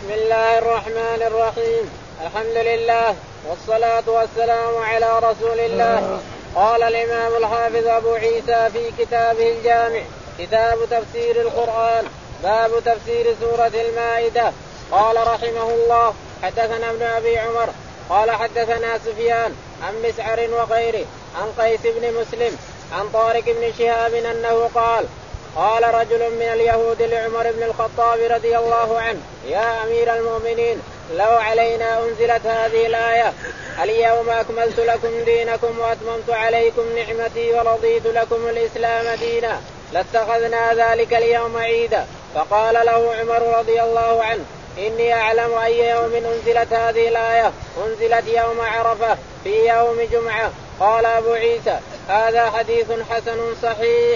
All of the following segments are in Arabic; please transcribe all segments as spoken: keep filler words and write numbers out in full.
بسم الله الرحمن الرحيم. الحمد لله والصلاة والسلام على رسول الله. قال الإمام الحافظ أبو عيسى في كتابه الجامع كتاب تفسير القرآن باب تفسير سورة المائدة. قال رحمه الله حدثنا ابن أبي عمر قال حدثنا سفيان عن مسعر وغيره عن قيس بن مسلم عن طارق بن شهاب أنه قال قال رجل من اليهود لعمر بن الخطاب رضي الله عنه يا أمير المؤمنين لو علينا أنزلت هذه الآية اليوم أكملت لكم دينكم وأتممت عليكم نعمتي ورضيت لكم الإسلام دينا لاتخذنا ذلك اليوم عيدا. فقال له عمر رضي الله عنه إني أعلم أي يوم أنزلت هذه الآية أنزلت يوم عرفة في يوم جمعة. قال أبو عيسى هذا حديث حسن صحيح.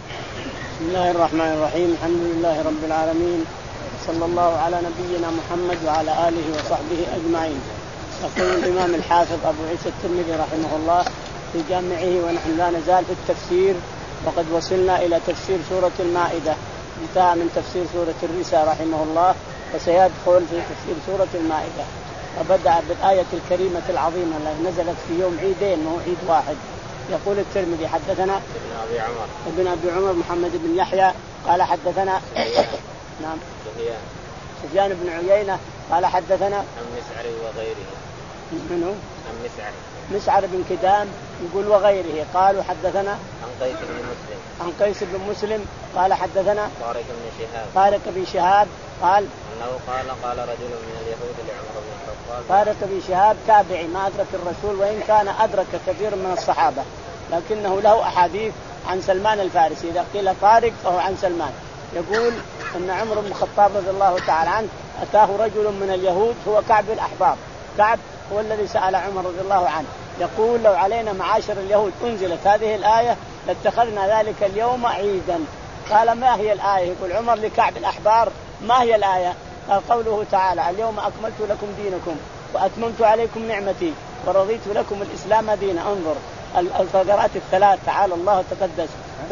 بسم الله الرحمن الرحيم. الحمد لله رب العالمين صلى الله على نبينا محمد وعلى آله وصحبه أجمعين. يقول الإمام الحافظ أبو عيسى الترمذي رحمه الله في جامعه ونحن لا نزال في التفسير وقد وصلنا إلى تفسير سورة المائدة انتهى من تفسير سورة الرسى رحمه الله وسيدخل في تفسير سورة المائدة وبدأ بالآية الكريمة العظيمة التي نزلت في يوم عيدين وهو عيد واحد. يقول الترمذي حدثنا ابن أبي عمر ابن أبي عمر محمد بن يحيى قال حدثنا نعم سفيان سفيان بن عيينة قال حدثنا عن مسعر وغيره منه عن مسعر مسعر بن كدام يقول وغيره قالوا حدثنا عن قيس بن مسلم عن قيس بن مسلم قال حدثنا طارق بن شهاب طارق بن شهاب قال أنه قال قال رجل من اليهود لعمر بن الخطاب. طارق بن شهاب تابعي ما أدرك الرسول وإن كان أدرك كثير من الصحابة لكنه له أحاديث عن سلمان الفارسي. إذا قيل طارق فهو عن سلمان. يقول أن عمر بن الخطاب رضي الله تعالى عنه أتاه رجل من اليهود هو كعب الأحبار. كعب هو الذي سأل عمر رضي الله عنه يقول لو علينا معاشر اليهود أنزلت هذه الآية لاتخذنا ذلك اليوم عيدا. قال ما هي الآية؟ يقول عمر لكعب الأحبار ما هي الآية؟ قال قوله تعالى اليوم أكملت لكم دينكم وأتممت عليكم نعمتي ورضيت لكم الإسلام دينا. انظر الفقرات الثلاث تعالى الله تقدس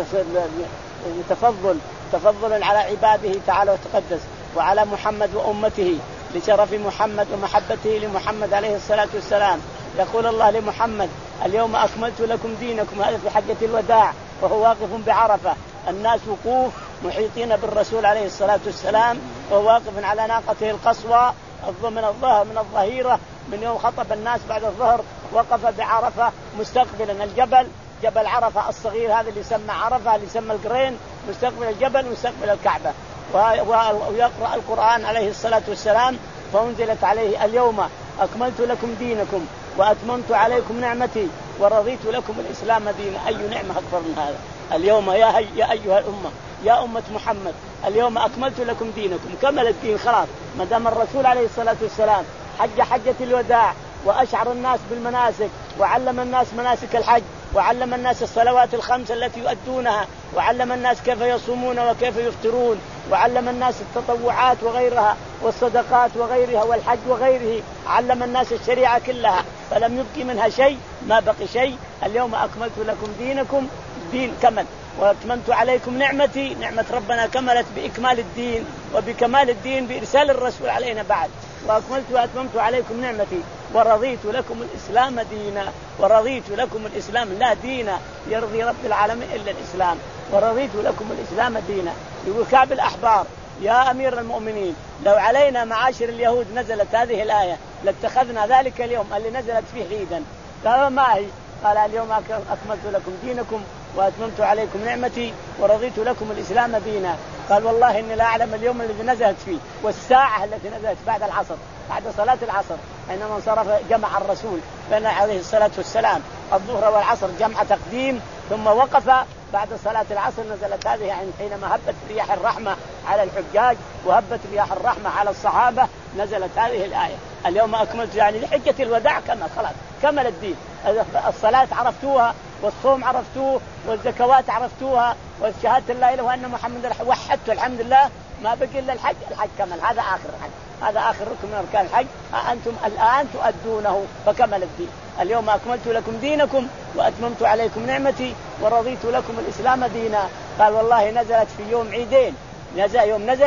تفضل تفضل على عباده تعالى وتقدس وعلى محمد وأمته لشرف محمد ومحبته لمحمد عليه الصلاة والسلام. يقول الله لمحمد اليوم أكملت لكم دينكم هذا في حجة الوداع وهو واقف بعرفة الناس وقوف محيطين بالرسول عليه الصلاة والسلام وهو واقف على ناقته القصوى من الظهر من الظهيرة من يوم خطب الناس بعد الظهر وقف بعرفة مستقبلا الجبل جبل عرفة الصغير هذا اللي يسمى عرفة اللي يسمى القرين مستقبل الجبل مستقبل الكعبة ويقرأ القرآن عليه الصلاة والسلام. فأنزلت عليه اليوم أكملت لكم دينكم وأتممت عليكم نعمتي ورضيت لكم الإسلام دينا. أي نعمة أكبر من هذا؟ اليوم يا, هي يا أيها الأمة يا أمة محمد اليوم أكملت لكم دينكم كمل الدين خلاص ما دام الرسول عليه الصلاة والسلام حج حجة الوداع وأشعر الناس بالمناسك وعلم الناس مناسك الحج وعلم الناس الصلوات الخمس التي يؤدونها وعلم الناس كيف يصومون وكيف يفطرون وعلم الناس التطوعات وغيرها والصدقات وغيرها والحج وغيره. علم الناس الشريعة كلها فلم يبقي منها شيء ما بقي شيء. اليوم أكملت لكم دينكم دين كمل وأتممت عليكم نعمتي نعمة ربنا كملت بإكمال الدين وبكمال الدين بإرسال الرسول علينا بعد. وأكملت وأتممت عليكم نعمتي ورضيت لكم الإسلام دينا. ورضيت لكم الإسلام لا دين يرضي رب العالمين إلا الإسلام ورضيت لكم الإسلام دينا. يقول كعب الأحبار يا أمير المؤمنين لو علينا معاشر اليهود نزلت هذه الآية لاتخذنا ذلك اليوم اللي نزلت فيه عيدا. قال ما هي؟ قال اليوم أكملت لكم دينكم وأتممت عليكم نعمتي ورضيت لكم الإسلام دينا. قال والله إني لا أعلم اليوم الذي نزلت فيه والساعة التي نزلت بعد العصر بعد صلاة العصر حينما انصرف جمع الرسول بين عليه الصلاة والسلام الظهر والعصر جمع تقديم ثم وقف بعد صلاة العصر نزلت هذه حينما هبت رياح الرحمة على الحجاج وهبت رياح الرحمة على الصحابة نزلت هذه الآية اليوم أكملت يعني لحجة الوداع كمل خلاص كمل الدين. الصلاة عرفتوها والصوم عرفتوه والزكوات عرفتوها والشهادة لا إله وأن محمد وحدته الحمد لله ما بقي إلا الحج. الحج كمل هذا آخر الحج هذا آخر ركن من أركان الحج أنتم الآن تؤدونه فكمل الدين. اليوم أكملت لكم دينكم وأتممت عليكم نعمتي ورضيت لكم الإسلام دينا. قال والله نزلت في يوم عيدين نزل يوم نزلت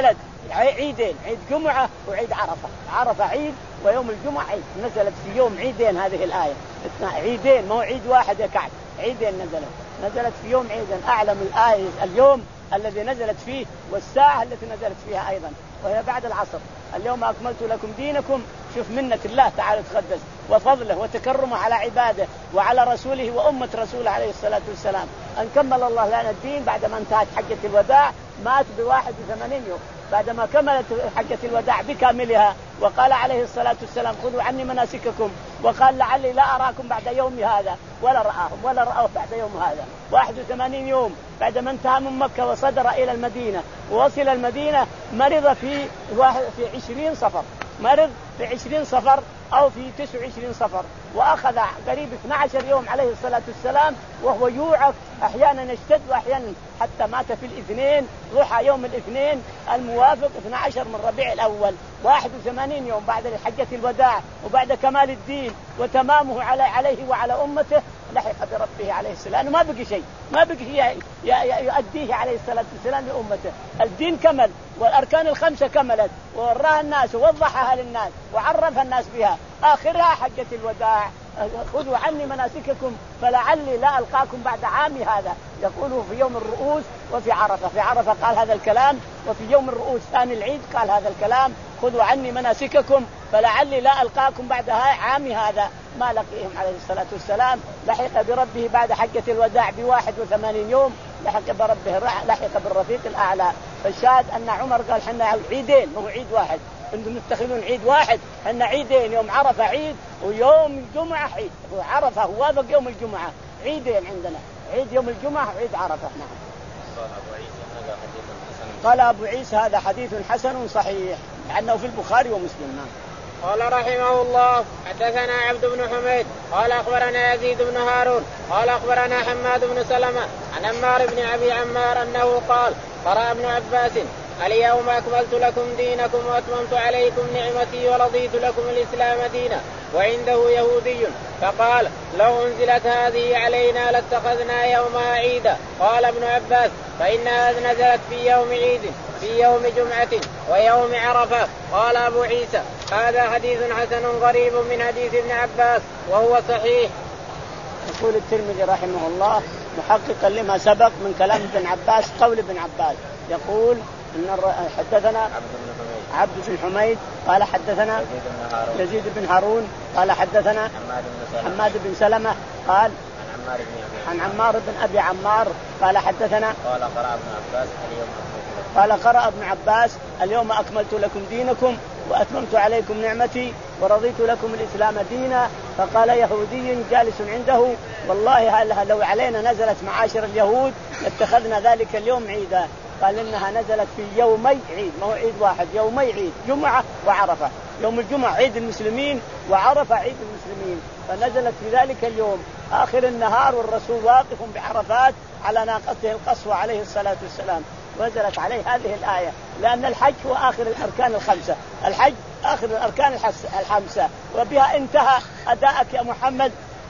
عيدين، عيد جمعة وعيد عرفة. عرفة عيد ويوم الجمعة عيد. نزلت في يوم عيدين هذه الآية، عيدين مو عيد واحد يا كعب، عيدين نزلت نزلت في يوم عيدين. أعلم الآية اليوم الذي نزلت فيه والساعة التي نزلت فيها أيضا، وهي بعد العصر. اليوم أكملت لكم دينكم. شوف منة الله تعالى تقدس وفضله وتكرمه على عباده وعلى رسوله وأمة رسوله عليه الصلاة والسلام، أن كمل الله لنا الدين بعدما انتهت حجة الوداع. مات بواحد وثمانين يوم بعدما كملت حجة الوداع بكاملها، وقال عليه الصلاة والسلام خذوا عني مناسككم، وقال لعلي لا أراكم بعد يوم هذا، ولا رآهم ولا رأوه بعد يوم هذا. واحد وثمانين يوم بعدما انتهى من مكة وصدر إلى المدينة ووصل المدينة، مرض في واحد في عشرين صفر، مرض في عشرين صفر أو في تسع وعشرين صفر، وأخذ قريب اثني عشر يوم عليه الصلاة والسلام وهو يوعك، أحيانا يشتد وأحيانا حتى مات في الاثنين، ضحى يوم الاثنين الموافق اثني عشر من ربيع الأول. واحد وثمانين يوم بعد حجة الوداع وبعد كمال الدين وتمامه على عليه وعلى أمته، لحق بربه عليه السلام. ما بقي شيء، ما بقي يؤديه عليه الصلاة والسلام لأمته. الدين كمل والأركان الخمسة كملت ووراها الناس ووضحها للناس وعرفها الناس بها. آخرها حجة الوداع، خذوا عني مناسككم فلعلي لا ألقاكم بعد عامي هذا. يقوله في يوم الرؤوس وفي عرفة. في عرفة قال هذا الكلام، وفي يوم الرؤوس ثاني العيد قال هذا الكلام، خذوا عني مناسككم فلعلي لا ألقاكم بعد عامي هذا. ما لقيهم عليه الصلاة والسلام، لحق بربه بعد حجة الوداع بواحد وثمانين يوم، لحق بربه لحق بالرفيق الأعلى. فالشاهد أن عمر قال حنا عيدين مو عيد واحد، انتم تتخذون عيد واحد، حنا عيدين، يوم عرفة عيد ويوم الجمعة عيد. عرفة هو وافق يوم الجمعة، عيدين عندنا، عيد يوم الجمعة وعيد عرفة. نعم. قال أبو عيسى هذا حديث حسن صحيح لأنه في البخاري ومسلم. نعم. قال رحمه الله حدثنا عبد بن حميد قال أخبرنا يزيد بن هارون قال أخبرنا حماد بن سلمة عن عمار بن أبي عمار أنه قال قرأ ابن عباس اليوم أكملت لكم دينكم وأتممت عليكم نعمتي ورضيت لكم الإسلام دينا، وعنده يهودي فقال لو أنزلت هذه علينا لاتخذنا يومها عيدا. قال ابن عباس فإنها نزلت في يوم عيد في يوم جمعة ويوم عرفة. قال أبو عيسى هذا حديث حسن غريب من حديث ابن عباس وهو صحيح. يقول الترمذي رحمه الله محققا لما سبق من كلام ابن عباس قول ابن عباس، يقول إن حدثنا عبد بن حميد قال حدثنا يزيد بن هارون قال حدثنا حماد بن سلمة قال عن عمار بن أبي عمار قال حدثنا قال قرأ ابن عباس اليوم قال قرأ ابن عباس اليوم أكملت لكم دينكم وأتممت عليكم نعمتي ورضيت لكم الإسلام دينا. فقال يهودي جالس عنده والله هل لو علينا نزلت معاشر اليهود لاتخذنا ذلك اليوم عيدا. قال إنها نزلت في يومي عيد، ما هو عيد واحد، يومي عيد، جمعة وعرفة. يوم الجمعة عيد المسلمين وعرفة عيد المسلمين، فنزلت في ذلك اليوم آخر النهار والرسول واقف بعرفات على ناقته القصوى عليه الصلاة والسلام، ونزلت عليه هذه الآية لأن الحج هو آخر الأركان الخمسة، الحج آخر الأركان الخمسة وبها انتهى أداءك يا محمد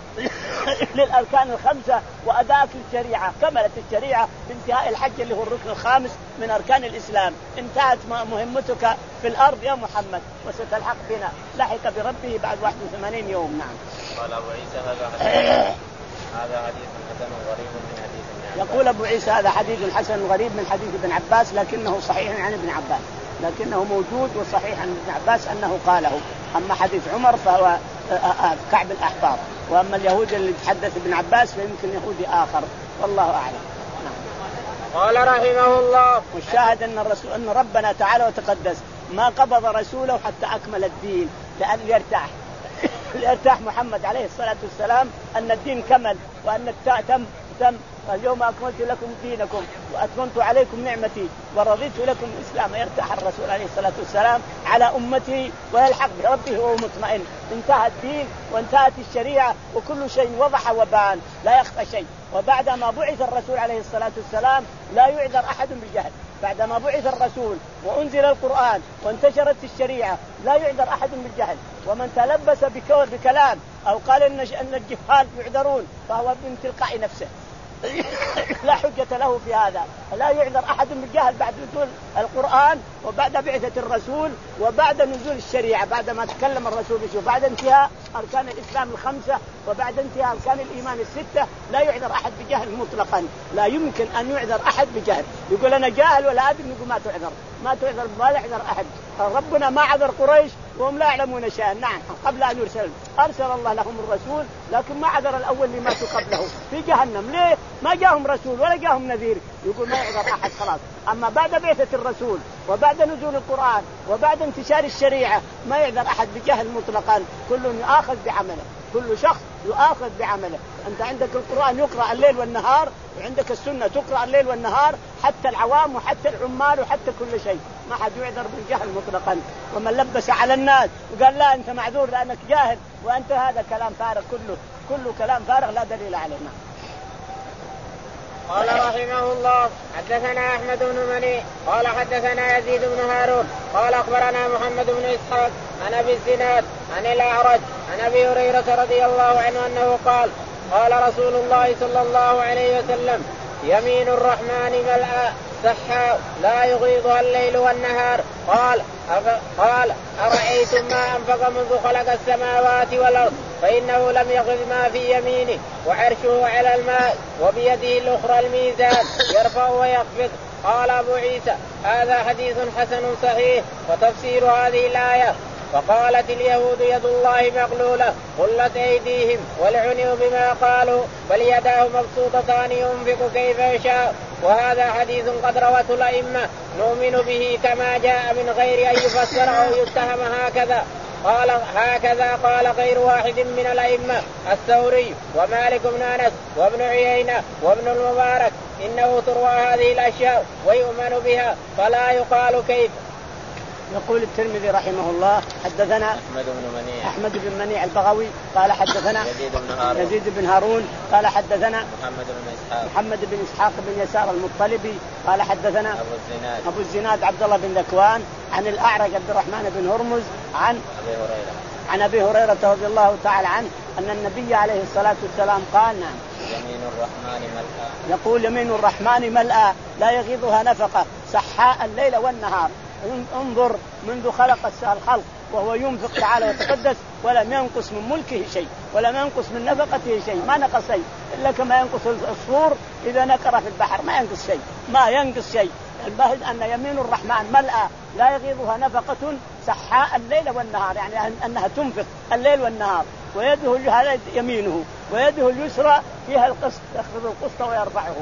للأركان الخمسة وأداءك للشريعة. كملت الشريعة بانتهاء الحج اللي هو الركن الخامس من أركان الإسلام، انتهت مهمتك في الأرض يا محمد وستلحق بنا. لحق بربه بعد واحد وثمانين يوم. نعم. قال أبو عيسى هذا حديث هذا حديث حسن غريب من حديث ابن عباس. يقول أبو عيسى هذا حديث حسن غريب من حديث ابن عباس لكنه صحيح عن ابن عباس، لكنه موجود وصحيح عن ابن عباس أنه قاله. أما حديث عمر فهو كعب الأحبار، وأما اليهود اللي تحدث ابن عباس فيمكن يهودي آخر والله أعلم. نعم. قال رحمه الله والشاهد أن الرسول أن ربنا تعالى وتقدس ما قبض رسوله حتى أكمل الدين لأن يرتاح ليرتاح محمد عليه الصلاة والسلام أن الدين كمل وأن التاء تم تم اليوم أكملت لكم دينكم وأتممت عليكم نعمتي ورضيت لكم الإسلام. يرتاح الرسول عليه الصلاة والسلام على أمته ويلحق بربه وهو مطمئن. انتهى الدين وانتهت الشريعة وكل شيء وضح وبان لا يخفى شيء. وبعدما بعث الرسول عليه الصلاة والسلام لا يعذر أحد بالجهل. بعدما بعث الرسول وأنزل القرآن وانتشرت الشريعة لا يعذر أحد بالجهل. ومن تلبس بكلام أو قال إن الجهال يعذرون فهو من تلقاء نفسه لا حجة له في هذا. لا يعذر أحد بالجهل بعد نزول القرآن وبعد بعثة الرسول وبعد نزول الشريعة، بعد ما تكلم الرسول بشيء، بعد انتهاء أركان الإسلام الخمسة وبعد انتهاء أركان الإيمان الستة. لا يعذر أحد بجهل مطلقا، لا يمكن أن يعذر أحد بجهل. يقول أنا جاهل ولا أدري، نقول ما تعذر، ما تعذر، ما يعذر أحد. ربنا ما عذر قريش وهم لا يعلمون شيئا. نعم قبل أن يرسل أرسل الله لهم الرسول، لكن ما عذر الأول اللي ماتوا قبله في جهنم. ليه؟ ما جاهم رسول ولا جاهم نذير. يقول ما يعذر أحد خلاص. أما بعد بعثة الرسول وبعد نزول القرآن وبعد انتشار الشريعة ما يعذر أحد بجهل مطلقا. كل يؤاخذ بعمله، كل شخص يؤاخذ بعمله. أنت عندك القرآن يقرأ الليل والنهار، وعندك السنة تقرأ الليل والنهار، حتى العوام وحتى العمال وحتى كل شيء. ما حد يعذر بالجهل مطلقا. ومن لبس على الناس وقال لا أنت معذور لأنك جاهل وأنت، هذا كلام فارغ، كله كله كلام فارغ لا دليل عليه. قال رحمه الله حدثنا أحمد بن مني قال حدثنا يزيد بن هارون قال أخبرنا محمد بن إسحاق عن أبي الزناد عن الأعرج عن أبي هريرة رضي الله عنه أنه قال قال رسول الله صلى الله عليه وسلم يمين الرحمن ملأى سحاء لا يغيضها الليل والنهار. قال قال أرأيتم ما أنفق منذ خلق السماوات والأرض فإنه لم يغض ما في يمينه وعرشه على الماء وبيده الأخرى الميزان يرفع ويخفض. قال أبو عيسى هذا حديث حسن صحيح. وتفسير هذه الآية فقالت اليهود يد الله مغلولة غلت أيديهم ولعنوا بما قالوا بل يداه مبسوطتان ينفق كيف يشاء. وهذا حديث قد روته الأئمة نؤمن به كما جاء من غير أن يفسر أو يتهم هكذا. قال هكذا قال غير واحد من الأئمة الثوري ومالك بن أنس وابن عيينة وابن المبارك إنه تروى هذه الأشياء ويؤمن بها فلا يقال كيف. يقول الترمذي رحمه الله حدثنا أحمد بن منيع أحمد بن منيع البغوي قال حدثنا يزيد بن هارون, يزيد بن هارون قال حدثنا محمد بن إسحاق محمد بن إسحاق بن يسار المطلبي قال حدثنا أبو الزناد أبو الزناد عبد الله بن ذكوان عن الأعرج عبد الرحمن بن هرمز عن أبي هريرة عن أبي هريرة رضي الله تعالى عنه أن النبي عليه الصلاة والسلام قال نعم يمين الرحمن ملأى يقول يمين الرحمن ملأى لا يغيضها نفقة سحاء الليل والنهار. انظر منذ خلق الخلق وهو ينفق تعالى وتقدس ولم ينقص من ملكه شيء ولم ينقص من نفقته شيء، ما نقص شيء إلا كما ينقص الصور إذا نكر في البحر، ما ينقص شيء ما ينقص شيء. الباهد أن يمين الرحمن ملأى لا يغيضها نفقة سحاء الليل والنهار، يعني أنها تنفق الليل والنهار. ويده يمينه ويده اليسرى فيها القسط يخفض القسط ويرفعه.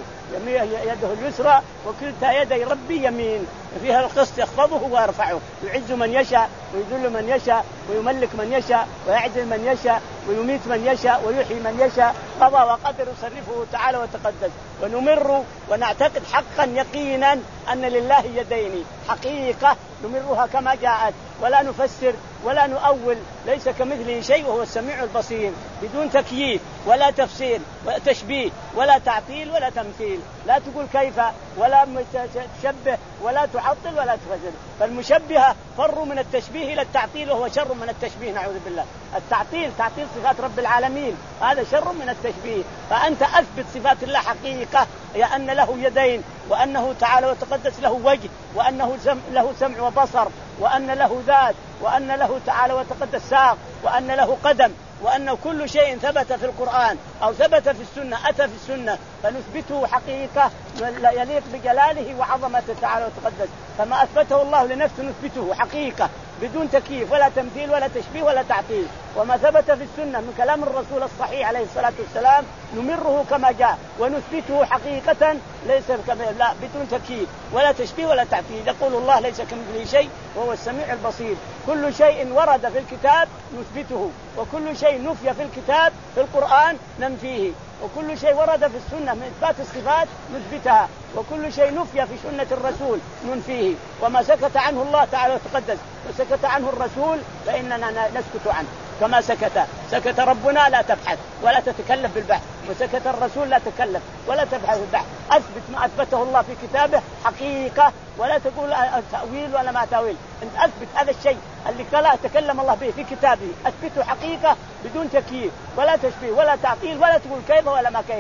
يده اليسرى وكلتا يدي ربي يمين فيها القسط يخفضه ويرفعه. يعز من يشاء ويذل من يشاء ويملك من يشاء ويعزل من يشاء ويميت من يشاء ويحيي من يشاء. قضى وقدر يصرفه تعالى وتقدس. ونمر ونعتقد حقا يقينا أن لله يدين حقيقة نمرها كما جاءت ولا نفسر ولا نؤول، ليس كمثله شيء وهو السميع البصير، بدون تكييف ولا تفسير ولا تشبيه ولا تعطيل ولا تمثيل. لا تقول كيف ولا تشبه ولا تعطل ولا تفسر. فالمشبهة فروا من التشبيه إلى التعطيل وهو شر من التشبيه نعوذ بالله. التعطيل تعطيل صفات رب العالمين هذا شر من التشبيه. فأنت أثبت صفات الله حقيقة يا أن له يدين وأنه تعالى وتقدس له وجه وأنه له سمع وبصر وأن له ذات وأن له تعالى وتقدس ساق وأن له قدم وأن كل شيء ثبت في القرآن أو ثبت في السنة أتى في السنة فنثبته حقيقة يليق بجلاله وعظمته تعالى وتقدس. فما أثبته الله لنفسه نثبته حقيقة بدون تكييف ولا تمثيل ولا تشبيه ولا تعطيل. وما ثبت في السنة من كلام الرسول الصحيح عليه الصلاة والسلام نمره كما جاء ونثبته حقيقة ليس لا بدون تكييف ولا تشبيه ولا تعطيل. يقول الله ليس كمثله شيء وهو السميع البصير. كل شيء ورد في الكتاب نثبته وكل شيء نفي في الكتاب في القرآن ننفيه وكل شيء ورد في السنة من إثبات الصفات نثبتها وكل شيء نفي في سنة الرسول ننفيه. وما سكت عنه الله تعالى وتقدس وسكت عنه الرسول فإننا نسكت عنه كما سكت سكت ربنا لا تبحث ولا تتكلف بالبحث وسكت الرسول لا تكلف ولا تبحث بالبحث. أثبت ما أثبته الله في كتابه حقيقة ولا تقول تأويل ولا ما تأويل. أنت أثبت هذا الشيء اللي لا تكلم الله به في كتابه أثبته حقيقة بدون تكييف ولا تشبيه ولا تعطيل ولا تقول كيف ولا ما كيف.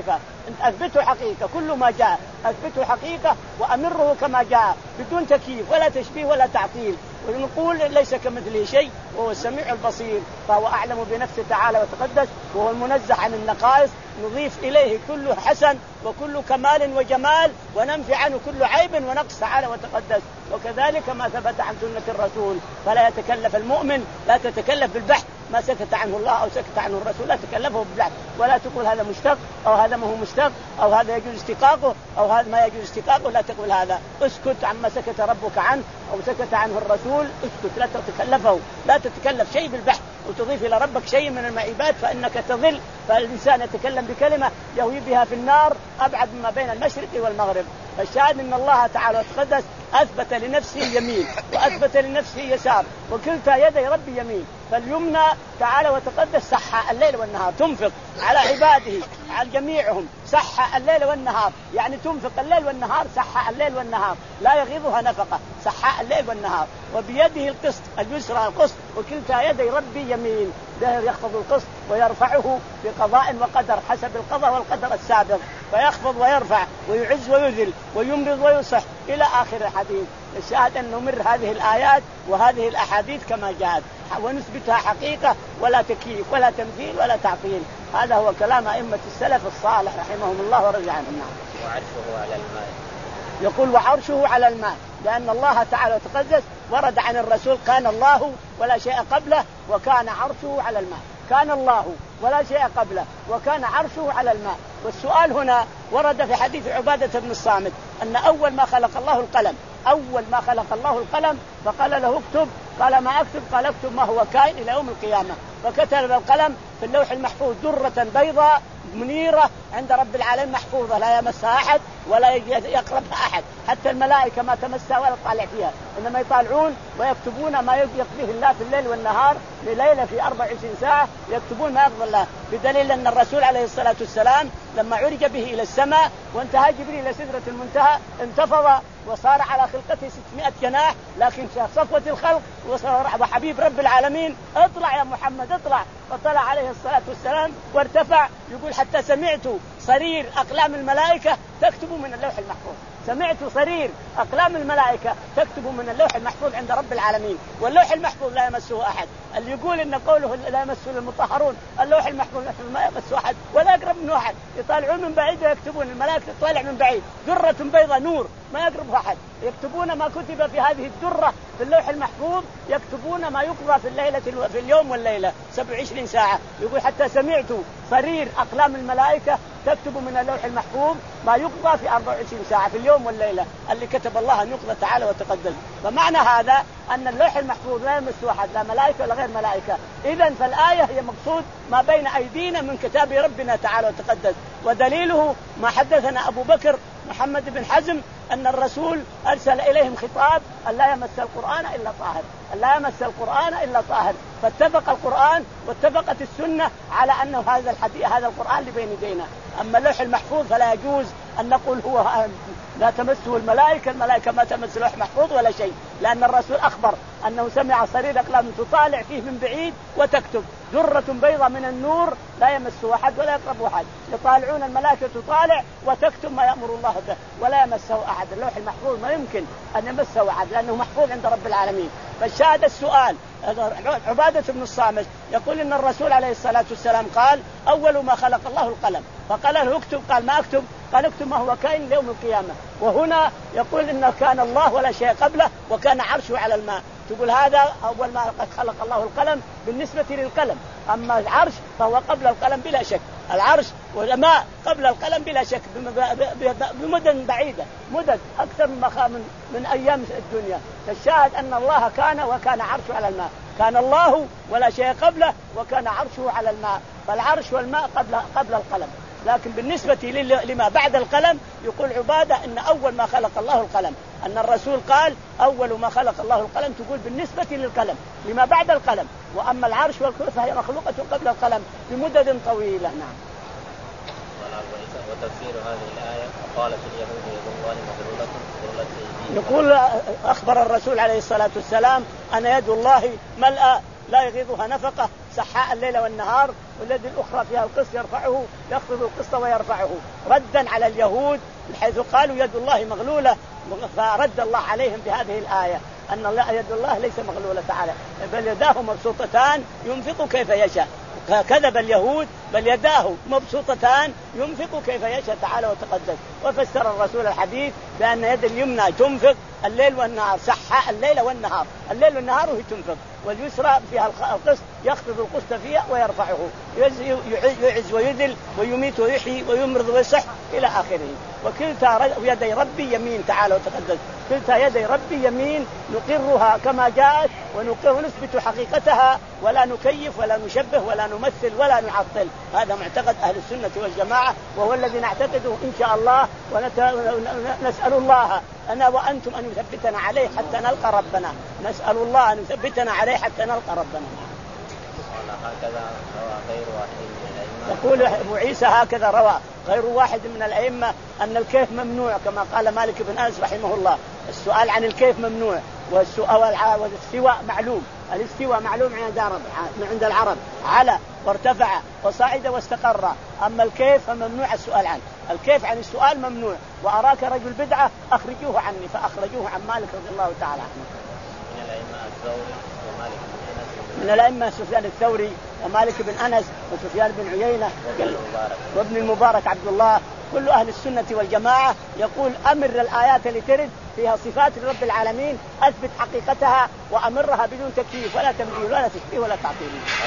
أثبته حقيقة، كل ما جاء أثبته حقيقة وأمره كما جاء بدون تكييف ولا تشبيه ولا تعطيل، ونقول ليس كمثله شيء وهو السميع البصير، فهو أعلم بنفسه تعالى وتقدس، وهو المنزه عن النقائص، نضيف إليه كل حسن وكل كمال وجمال، وننفي عنه كل عيب ونقص تعالى وتقدس. وكذلك ما ثبت عن سنة الرسول، فلا يتكلف المؤمن، لا تتكلف بالبحث ما سكت عنه الله أو سكت عنه الرسول، لا تكلفه بالبحث، ولا تقول هذا مشتق أو هذا ما هو مشتق أو هذا يجوز اشتقاقه أو هذا ما يجوز اشتقاقه، لا تقول هذا. اسكت عما سكت ربك عنه أو سكت عنه الرسول، اسكت، لا تتكلفه، لا تتكلف شيء بالبحث وتضيف إلى ربك شيء من المعيبات فإنك تضل. فالإنسان يتكلم بكلمة يهوي بها في النار أبعد مما بين المشرق والمغرب. فالشاهد أن الله تعالى وتقدس أثبت لنفسه يمين وأثبت لنفسه يسار، وكلتا يدي ربي يمين. فاليمنى تعالى وتقدس صح الليل والنهار، تنفق على عباده على جميعهم صح الليل والنهار، يعني تنفق الليل والنهار صح الليل والنهار، لا يغيظها نفقة صح الليل والنهار. وبيده القسط اليسرى القسط، وكلتا يدي ربي يمين، ده يخفض القسط ويرفعه بقضاء وقدر حسب القضاء والقدر السابق، فيخفض ويرفع ويعز ويذل ويمرض ويصح إلى آخر الحديث. الشاهد أن نمر هذه الآيات وهذه الأحاديث كما جاءت ونثبتها حقيقة ولا تكييف ولا تمثيل ولا تعطيل. هذا هو كلام أئمة السلف الصالح رحمهم الله ورضي عنهم. وعرشه على الماء، يقول وعرشه على الماء، لأن الله تعالى وتقدس ورد عن الرسول كان الله ولا شيء قبله وكان عرشه على الماء، كان الله ولا شيء قبله وكان عرشه على الماء. والسؤال هنا ورد في حديث عبادة بن الصامت أن أول ما خلق الله القلم، أول ما خلق الله القلم فقال له اكتب، قال ما أكتب، قال اكتب ما هو كائن إلى يوم القيامة، فكتب القلم في اللوح المحفوظ درة بيضاء منيرة عند رب العالمين محفوظة لا يمسها أحد ولا يقربها أحد، حتى الملائكة ما تمسها ولا تطالع فيها، إنما يطالعون ويكتبون ما يقضيه الله في الليل والنهار لليلة في أربع وعشرين ساعة، يكتبون ما يقضي الله. بدليل أن الرسول عليه الصلاة والسلام لما عرج به إلى السماء وانتهى جبريل إلى سدرة المنتهى انتفض وصار على خلقته ستمائة جناح، لكن صفوة الخلق وحبيب رب العالمين اطلع يا محمد اطلع، فطلع عليه الصلاة والسلام وارتفع. يقول حتى سمعت صرير أقلام الملائكة تكتب من اللوح المحفوظ، سمعت صرير أقلام الملائكة تكتب من اللوح المحفوظ عند رب العالمين، واللوح المحفوظ لا يمسه أحد. اللي يقول إن قوله لا يمسه المطهرون، اللوح المحفوظ ما يمسه أحد ولا يقرب منه أحد، يطالعون من بعيد ويكتبون، الملائكة تطالع من بعيد، درة بيضاء نور ما يقرب أحد، يكتبون ما كتب في هذه الدرة في اللوح المحفوظ، يكتبون ما يقضى في الليلة في اليوم والليلة سبع وعشرين ساعة. يقول حتى سمعت صرير أقلام الملائكة تكتب من اللوح المحفوظ ما يقضى في أربع وعشرين ساعة في اليوم والليلة اللي كتب الله أن يقضى تعالى وتقدس. فمعنى هذا أن اللوح المحفوظ لا يمسه أحد لا ملائكة ولا غير ملائكة. إذن فالآية هي مقصود ما بين أيدينا من كتاب ربنا تعالى وتقدس. ودليله ما حدثنا أبو بكر محمد بن حزم أن الرسول أرسل إليهم خطاب أن لا يمس القرآن إلا طاهر، أن لا يمس القرآن إلا طاهر، فاتفق القرآن واتفقت السنة على أنه هذا الحديث هذا القرآن اللي بين يدينا. أما اللوح المحفوظ فلا يجوز أن نقول هو لا تمسه الملائكة، الملائكة ما تمس اللوح محفوظ ولا شيء، لأن الرسول أخبر أنه سمع صرير أقلام تطالع فيه من بعيد وتكتب درة بيضاء من النور لا يمسه أحد ولا يقربه أحد، يطالعون الملائكة تطالع وتكتب ما يأمر الله به ولا يمسه أحد. اللوح المحفوظ ما يمكن أن يمسه أحد لأنه محفوظ عند رب العالمين. فالشاهد السؤال عبادة بن الصامت يقول إن الرسول عليه الصلاة والسلام قال أول ما خلق الله القلم، فقال له اكتب، قال ما اكتب، قال اكتب ما هو كائن ليوم القيامة. وهنا يقول إنه كان الله ولا شيء قبله وكان عرشه على الماء، تقول هذا أول ما خلق الله القلم بالنسبة للقلم، أما العرش فهو قبل القلم بلا شك، العرش والماء قبل القلم بلا شك بمدن بعيدة، مدد أكثر من من أيام الدنيا. فالشاهد أن الله كان وكان عرشه على الماء، كان الله ولا شيء قبله وكان عرشه على الماء، فالعرش والماء قبل قبل القلم. لكن بالنسبة لما بعد القلم يقول عبادة إن أول ما خلق الله القلم، أن الرسول قال أول ما خلق الله القلم، تقول بالنسبة للقلم لما بعد القلم، وأما العرش والكرسي هي مخلوقة قبل القلم بمدد طويلة. نعم. وتفسير هذه الآية قالت اليهود يد الله مغلولة غلت أيديهم. يقول أخبر الرسول عليه الصلاة والسلام أن يد الله ملأ لا يغيضها نفقة، سحاء الليل والنهار، واليد الأخرى فيها القسط يرفعه، يخفض القسط ويرفعه، ردا على اليهود حيث قالوا يد الله مغلولة، فرد الله عليهم بهذه الآية أن الله يد الله ليس مغلولة تعالى، بل يداه مبسوطتان ينفق كيف يشاء. كذب اليهود، بل يداه مبسوطتان ينفق كيف يشاء تعالى وتقدس. وفسر الرسول الحديث بأن يد اليمنى تنفق الليل والنهار، سحاء الليل والنهار، الليل والنهار وهي تنفق، واليسرى فيها القسط يخفض القسط فيها ويرفعه، يعز ويذل ويميت ويحيي ويمرض ويصح إلى آخره. وكلتا يدي ربي يمين تعالى وتقدس، كلتا يدي ربي يمين نقرها كما جاءت ونقر ونثبت حقيقتها، ولا نكيف ولا نشبه ولا نمثل ولا نعطل. هذا معتقد أهل السنة والجماعة، وهو الذي نعتقده إن شاء الله، ونسأل الله أنا وأنتم أن يثبتنا عليه حتى نلقى ربنا، نسأل الله أن يثبتنا عليه حتى نلقى ربنا. هكذا روى غير واحد من الأئمة. يقول أبو عيسى هكذا روى غير واحد من الأئمة أن الكيف ممنوع، كما قال مالك بن أنس رحمه الله، السؤال عن الكيف ممنوع، والسؤال والاستواء معلوم، الاستواء معلوم عند العرب، عند العرب على وارتفع وصعد واستقر، أما الكيف فممنوع السؤال عنه، الكيف عن السؤال ممنوع. وأراك رجل بدعة أخرجوه عني، فأخرجوه عن مالك رضي الله تعالى عنه. من الأئمة الثوري ومالك بن أنس. من الأئمة سفيان الثوري ومالك بن أنس وسفيان بن عيينة وابن المبارك عبد الله. كل أهل السنة والجماعة يقول أمر الآيات اللي ترد فيها صفات رب العالمين أثبت حقيقتها وأمرها بدون تكييف ولا تمثيل ولا تشبيه ولا تعطيل.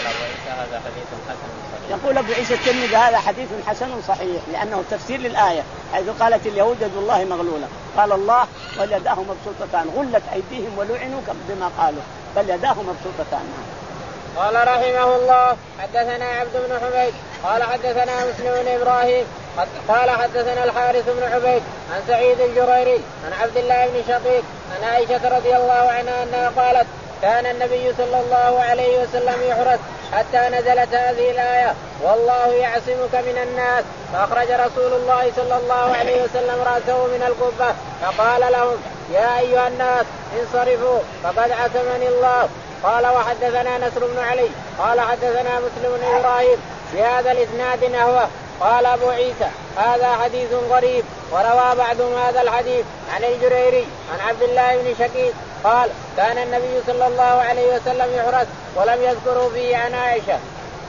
هذا حديث حسن صحيح. يقول أبو عيسى الترمذي هذا حديث حسن صحيح، لأنه تفسير للآية حيث قالت اليهود يد الله مغلولة، قال الله واليداه مبسوطتان، غلت أيديهم ولعنوا بما قالوا، بل يداه مبسوطتان. قال رحمه الله حدثنا عبد بن حميد قال حدثنا مسلم بن إبراهيم قال حدثنا الحارث بن عبيد عن سعيد الجريري عن عبد الله بن شقيق عن عائشة رضي الله عنها أنها قالت كان النبي صلى الله عليه وسلم يحرس حتى نزلت هذه الآية والله يعصمك من الناس، فأخرج رسول الله صلى الله عليه وسلم رأسه من القبة فقال لهم يا أيها الناس انصرفوا فقد عصمني الله. قال وحدثنا نصر بن علي قال حدثنا مسلم بن إبراهيم بهذا الإسناد نحوه. قال أبو عيسى هذا حديث غريب. وروى بعضهم هذا الحديث عن الجريري عن عبد الله بن شقيق قال كان النبي صلى الله عليه وسلم يحرس ولم يذكروا فيه عن عائشة.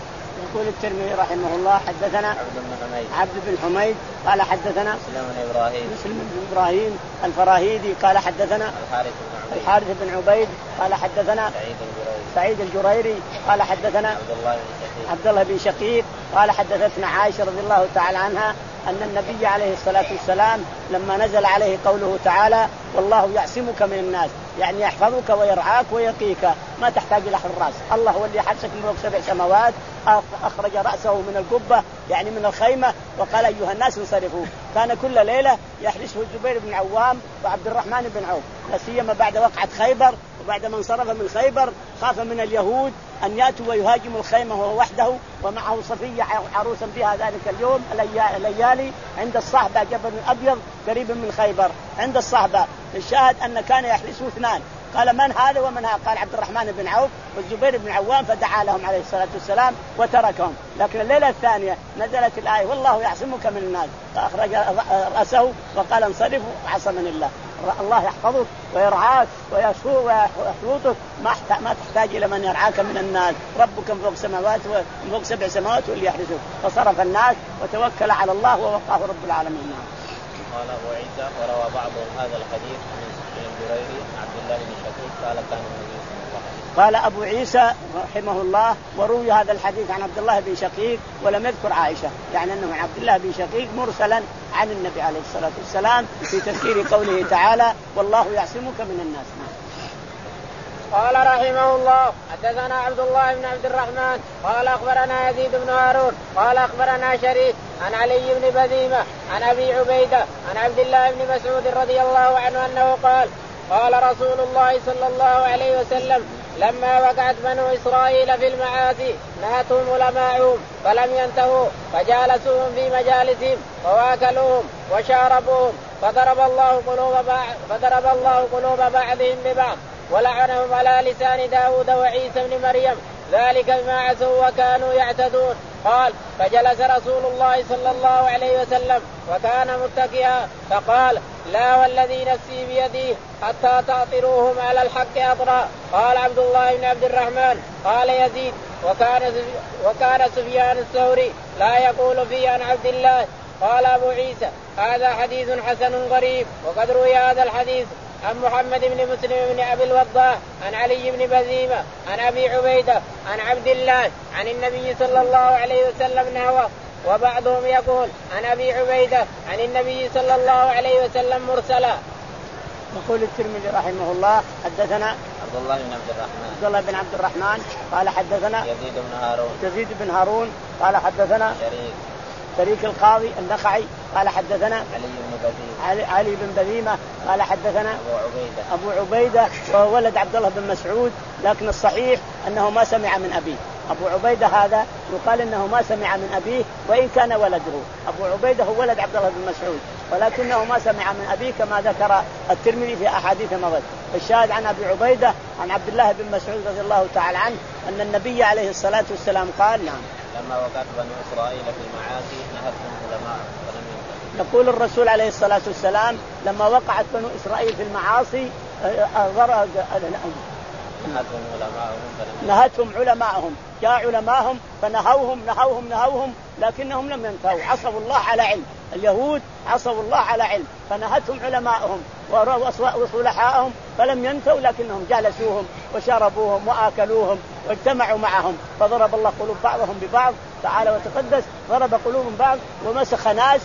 يقول الترمذي رحمه الله حدثنا عبد بن حميد عبد بن حميد قال حدثنا مسلم بن إبراهيم مسلم بن إبراهيم الفراهيدي قال حدثنا الحارث بن عبيد الحارث بن عبيد قال حدثنا سعيد الجريري سعيد الجريري قال حدثنا عبد الله بن شقيق عبد الله بن شقيق قال حدثتنا عائشة رضي الله تعالى عنها أن النبي عليه الصلاة والسلام لما نزل عليه قوله تعالى والله يعصمك من الناس، يعني يحفظك ويرعاك ويقيك، ما تحتاج إلى حراس، الله هو اللي حبسك من فوق سبع سماوات، أخرج رأسه من القبة يعني من الخيمة وقال أيها الناس انصرفوا. كان كل ليلة يحرسه الزبير بن عوام وعبد الرحمن بن عوف، لا سيما بعد وقعة خيبر وبعد ما انصرف من خيبر خاف من اليهود أن يأتوا ويهاجموا الخيمة وهو وحده ومعه صفية عروسا بها ذلك اليوم الليالي عند الصحبة جبل أبيض قريب من خيبر عند الصحبة. الشاهد أن كان يحرسه اثنان، قال من هذا ومن هذا؟ قال عبد الرحمن بن عوف والزبير بن عوام، فدعا لهم عليه الصلاة والسلام وتركهم. لكن الليلة الثانية نزلت الآية والله يعصمك من الناس، فأخرج رأسه وقال انصرفوا عصمني الله. الله يحفظك ويرعاك ويحفظك، ما ما تحتاج إلى من يرعاك من الناس، ربك من فوق سماوات من فوق سبع سماوات واللي يحرسك. فصرف الناس وتوكل على الله ووقاه رب العالمين. قال أبو عيسى وروى بعضهم هذا الحديث من الجريري عبد الله بن شقيق قال كان النبي صلى الله عليه وسلم. قال أبو عيسى رحمه الله وروي هذا الحديث عن عبد الله بن شقيق ولم يذكر عائشة، يعني أنه عبد الله بن شقيق مرسلا عن النبي عليه الصلاة والسلام في تفسير قوله تعالى والله يعصمك من الناس. قال رحمه الله حدثنا عبد الله بن عبد الرحمن قال أخبرنا يزيد بن هارون قال أخبرنا شريك عن علي بن بذيمة عن أبي عبيدة عن عبد الله بن مسعود رضي الله عنه أنه قال قال رسول الله صلى الله عليه وسلم لما وقعت بنو إسرائيل في المعاصي نهتهم علماؤهم فلم ينتهوا فجالسوهم في مجالسهم وواكلوهم وشاربوهم فضرب الله قلوب بعض فضرب الله قلوب بعضهم ببعض ولعنهم على لسان داود وعيسى بن مريم ذلك بما عصوا وكانوا يعتدون. قال فجلس رسول الله صلى الله عليه وسلم وكان متكئا فقال لا والذي نفسي بيده حتى تعطروهم على الحق أطرا. قال عبد الله بن عبد الرحمن قال يزيد وكان وكان سفيان الثوري لا يقول فيه عن عبد الله. قال أبو عيسى هذا حديث حسن غريب. وقد روي هذا الحديث عن محمد بن مسلم بن أبي الوضاح عن علي بن بزيمة عن أبي عبيدة عن عبد الله عن النبي صلى الله عليه وسلم نحوه. وبعضهم يقول عن أبي عبيدة عن النبي صلى الله عليه وسلم مرسلا. يقول الترمذي رحمه الله حدثنا عبد الله بن عبد الرحمن عبد الله بن عبد الرحمن قال حدثنا يزيد بن هارون يزيد بن هارون قال حدثنا شريك شريك القاضي النخعي قال حدثنا علي بن بزيمة علي, علي بن بزيمة قال حدثنا أبو عبيدة أبو عبيدة وهو ولد عبد الله بن مسعود لكن الصحيح أنه ما سمع من أبيه. أبو عبيدة هذا يقال أنه ما سمع من أبيه وإن كان ولده. أبو عبيدة هو ولد عبد الله بن مسعود ولكنه ما سمع من أبيه كما ذكر الترمذي في أحاديث مضت. الشاهد عن أبي عبيدة عن عبد الله بن مسعود رضي الله تعالى عنه أن النبي عليه الصلاة والسلام قال نعم لما وقعت بنو إسرائيل في المعاصي نهتهم علماء فلم ينتهوا. يقول الرسول عليه الصلاة والسلام لما وقعت بنو إسرائيل في المعاصي نهتهم علماءهم فلم نهتهم علماءهم جاء علماءهم فنهوهم نهوهم نهوهم لكنهم لم ينتهوا. عصوا الله على علم. اليهود عصوا الله على علم فنهتهم علماءهم وصلحاءهم فلم ينتهوا لكنهم جالسوهم وشربوهم وآكلوهم واجتمعوا معهم فضرب الله قلوب بعضهم ببعض تعالى وتقدس. ضرب قلوب بعض ومسخ ناس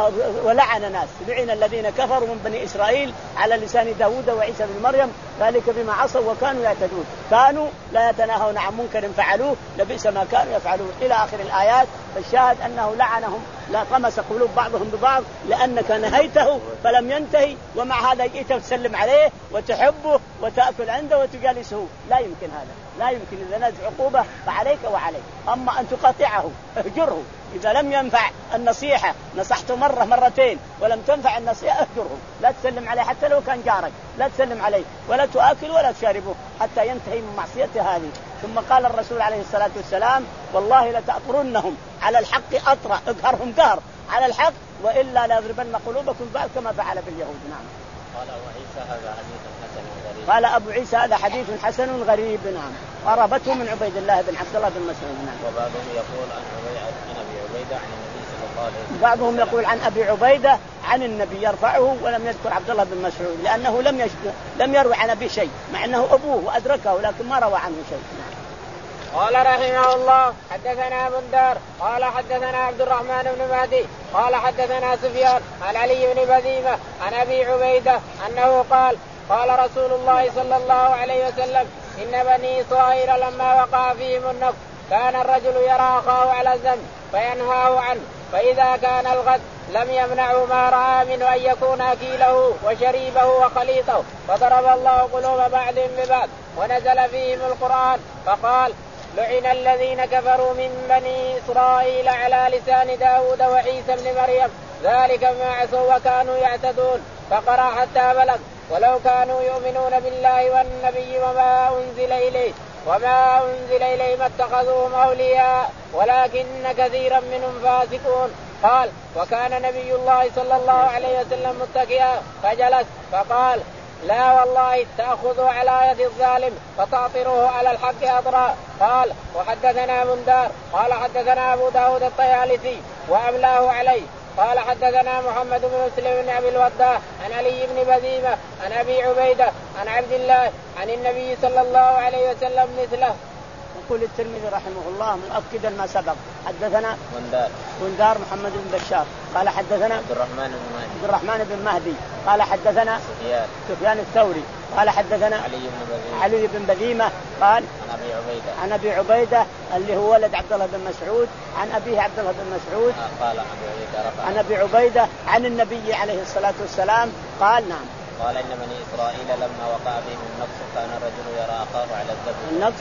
ولعن ناس. لعن الذين كفروا من بني إسرائيل على لسان داود وعيسى بن مريم ذلك بما عصوا وكانوا يعتدون. كانوا لا يتناهون عن منكر فعلوه لبئس ما كانوا يفعلون إلى آخر الآيات. فالشاهد أنه لعنهم لا طمس قلوب بعضهم ببعض لأنك نهيته فلم ينتهي ومع هذا جئت تسلم عليه وتحبه وتأكل عنده وتجالسه. لا يمكن هذا لا يمكن. إذا نزل عقوبة فعليك وعليك. أما أن تقاطعه اهجره. إذا لم ينفع النصيحة نصحته مرة مرتين ولم تنفع النصيحة اهجره. لا تسلم عليه حتى لو كان جارك لا تسلم عليه ولا تؤكل ولا تشاربه حتى ينتهي من معصيته هذه. ثم قال الرسول عليه الصلاة والسلام والله لتأطرنهم على الحق أطرا. اقهرهم قهر على الحق وإلا ليضربن قلوبكم بعض كما فعل باليهود. نعم. قال أبو عيسى هذا حديث حسن غريب. قال أبو عيسى هذا حديث حسن غريب. نعم. قرابته من عبيد الله بن عبد الله بن مسعود. نعم. وبعضهم يقول عن أبي عبيدة عن النبي صلى الله عليه وسلم. بعضهم يقول عن أبي عبيدة عن النبي يرفعه ولم يذكر عبد الله بن مسعود لأنه لم يشك... لم يروي عن أبي شيء مع أنه أبوه وأدركه لكن ما روى عنه شيء. نعم. قال رحمه الله حدثنا بندار قال حدثنا عبد الرحمن بن مهدي قال حدثنا سفيان عن علي بن بزيمة عن أبي عبيدة أنه قال قال رسول الله صلى الله عليه وسلم إن بني إسرائيل لما وقع فيهم النفس كان الرجل يرى أخاه على الذنب فينهاه عنه فإذا كان الغد لم يمنعوا ما رأى منه أن يكون أكيله وشريبه وخليطه فضرب الله قلوب بعضهم ببعض ونزل فيهم القرآن فقال لعن الذين كفروا من بني إسرائيل على لسان داود وعيسى بن مريم ذلك ما عصوا وكانوا يعتدون. فقرأ حتى بلغ ولو كانوا يؤمنون بالله والنبي وما أنزل إليه وما أنزل إليه ما اتخذوهم أولياء ولكن كثيرا منهم فاسقون. قال وكان نبي الله صلى الله عليه وسلم متكئا فجلس فقال لا والله تأخذوا على يد الظالم فتعطروه على الحق أطرا. قال وحدثنا بندار قال حدثنا أبو داود الطيالسي وأملاه عليه قال حدثنا محمد بن مسلم بن أبي الوضاح عن علي بن بزيمة عن أبي عبيدة عن عبد الله عن النبي صلى الله عليه وسلم مثله. يقول الترمذي رحمه الله مؤكدا ما سبق حدثنا بندار بندار محمد بن بشار قال حدثنا عبد الرحمن بن مهدي عبد الرحمن بن مهدي قال حدثنا سفيان سفيان الثوري قال حدثنا علي بن بزيمة علي بن بزيمة قال عن أبي عبيدة عن أبي عبيدة اللي هو ولد عبد الله بن مسعود عن أبيه عبد الله بن مسعود قال أبي عبيدة رفع عن أبي عبيدة عن النبي عليه الصلاة والسلام قال نعم قال إن بني إسرائيل لما وقع بهم النقص كان الرجل يرى أخاه على الذبح. النقص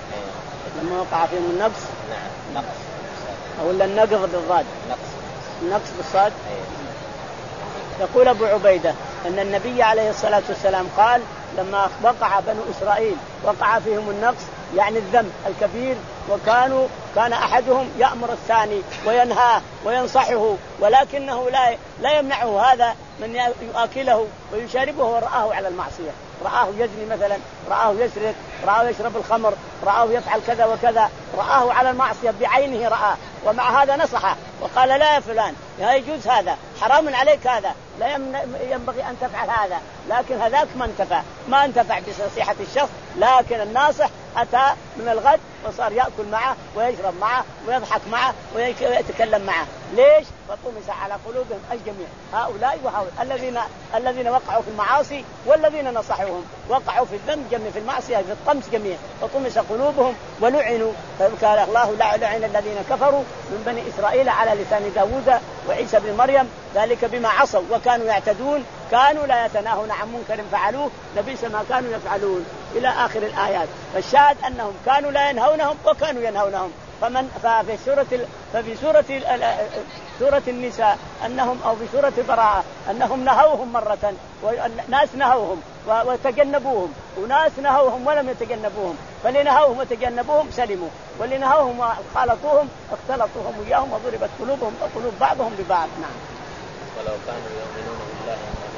لما وقع فيهم النقص نعم نقص أو النقض بالضاد نقص النقص بالصاد. يقول أبو عبيدة أن النبي عليه الصلاة والسلام قال لما وقع بنو إسرائيل وقع فيهم النقص يعني الذنب الكبير، وكانوا كان أحدهم يأمر الثاني وينهاه وينصحه، ولكنه لا لا يمنعه هذا من يأكله ويشاربه ورآه على المعصية، رآه يزني مثلا، رآه يسرق، رآه يشرب الخمر، رآه يفعل كذا وكذا، رآه على المعصية بعينه رآه، ومع هذا نصحه وقال لا يا فلان لا يجوز هذا، حرام عليك هذا، لا ينبغي أن تفعل هذا، لكن هذاك ما انتفع ما انتفع بنصيحة الشخص، لكن الناصح أتى من الغد وصار يأكل معه ويشرب معه ويضحك معه ويتكلم معه. ليش؟ فطمس على قلوبهم الجميع، هؤلاء وهؤلاء الذين الذين وقعوا في المعاصي والذين نصحوهم وقعوا في الذنب جميع، في المعصية في الطمس جميع، فطمس قلوبهم ولعنوا. فقال الله لعن الذين كفروا من بني إسرائيل على لسان داود وعيسى بن مريم ذلك بما عصوا وكانوا يعتدون، كانوا لا يتناهون عن منكر فعلوه لبئس ما كانوا يفعلون إلى آخر الآيات. فالشاهد أنهم كانوا لا ينهونهم وكانوا ينهونهم. فمن ففي سورة ففي سورة سورة النساء أنهم أو في سورة البراءة أنهم نهوهم مرة، وناس نهوهم وتجنبوهم، وناس نهوهم ولم يتجنبوهم، فاللي نهوهم وتجنبوهم سلموا، واللي نهوهم وخالطوهم اختلطوهم وياهم وضربت قلوبهم وقلوب بعضهم ببعض. نعم. ولو كانوا يؤمنون بالله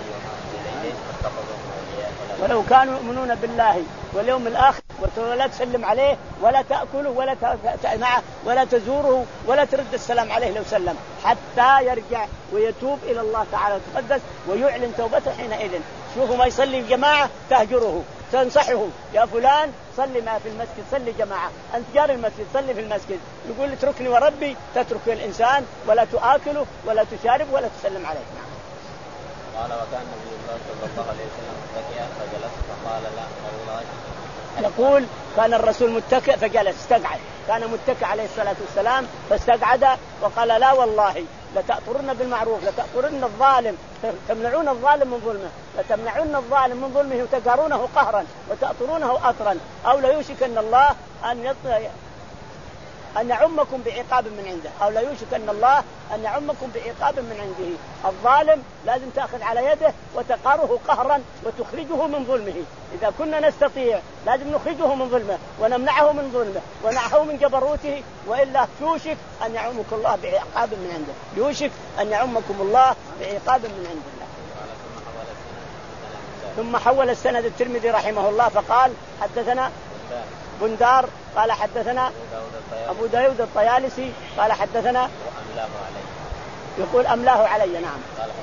ولو كانوا يؤمنون بالله واليوم الآخر ولا تسلم عليه ولا تأكله ولا معه ولا تزوره ولا ترد السلام عليه لو سلم، حتى يرجع ويتوب إلى الله تعالى وتقدس ويعلن توبته حينئذ. شوفوا ما يصلي الجماعة تهجره، تنصحه يا فلان صلي ما في المسجد، صلي جماعة، أنت جار المسجد صلي في المسجد، يقول اتركني وربي تترك الإنسان ولا تآكله ولا تشارب ولا تسلم عليه. نعم. قال وكان النبي صلى الله عليه وسلم متكئا فجلس فقال لا والله. يقول كان الرسول متكئ فجلس استقعد، كان متكئ عليه الصلاة والسلام فاستقعد وقال لا والله لتأمرن بالمعروف لتأمرن الظالم تمنعون الظالم من ظلمه لتمنعون الظالم من ظلمه وتجارونه قهرا وتأطرونه أطرا أو لا يوشك أن الله أن يطلع أن يعمكم بعقاب من عنده أو لا يوشك أن الله أن يعمكم بعقاب من عنده. الظالم لازم تأخذ على يده وتقاره قهرا وتخرجه من ظلمه، إذا كنا نستطيع لازم نخرجه من ظلمه ونمنعه من ظلمه ونعه من جبروته، وإلا يوشك أن يعمك الله بعقاب من عنده، يوشك أن يعمكم الله بعقاب من عند الله. ثم حول السند الترمذي رحمه الله فقال حدثنا بندار قال حدثنا أبو داود الطيالسي قال حدثنا يقول أملاه علي. نعم.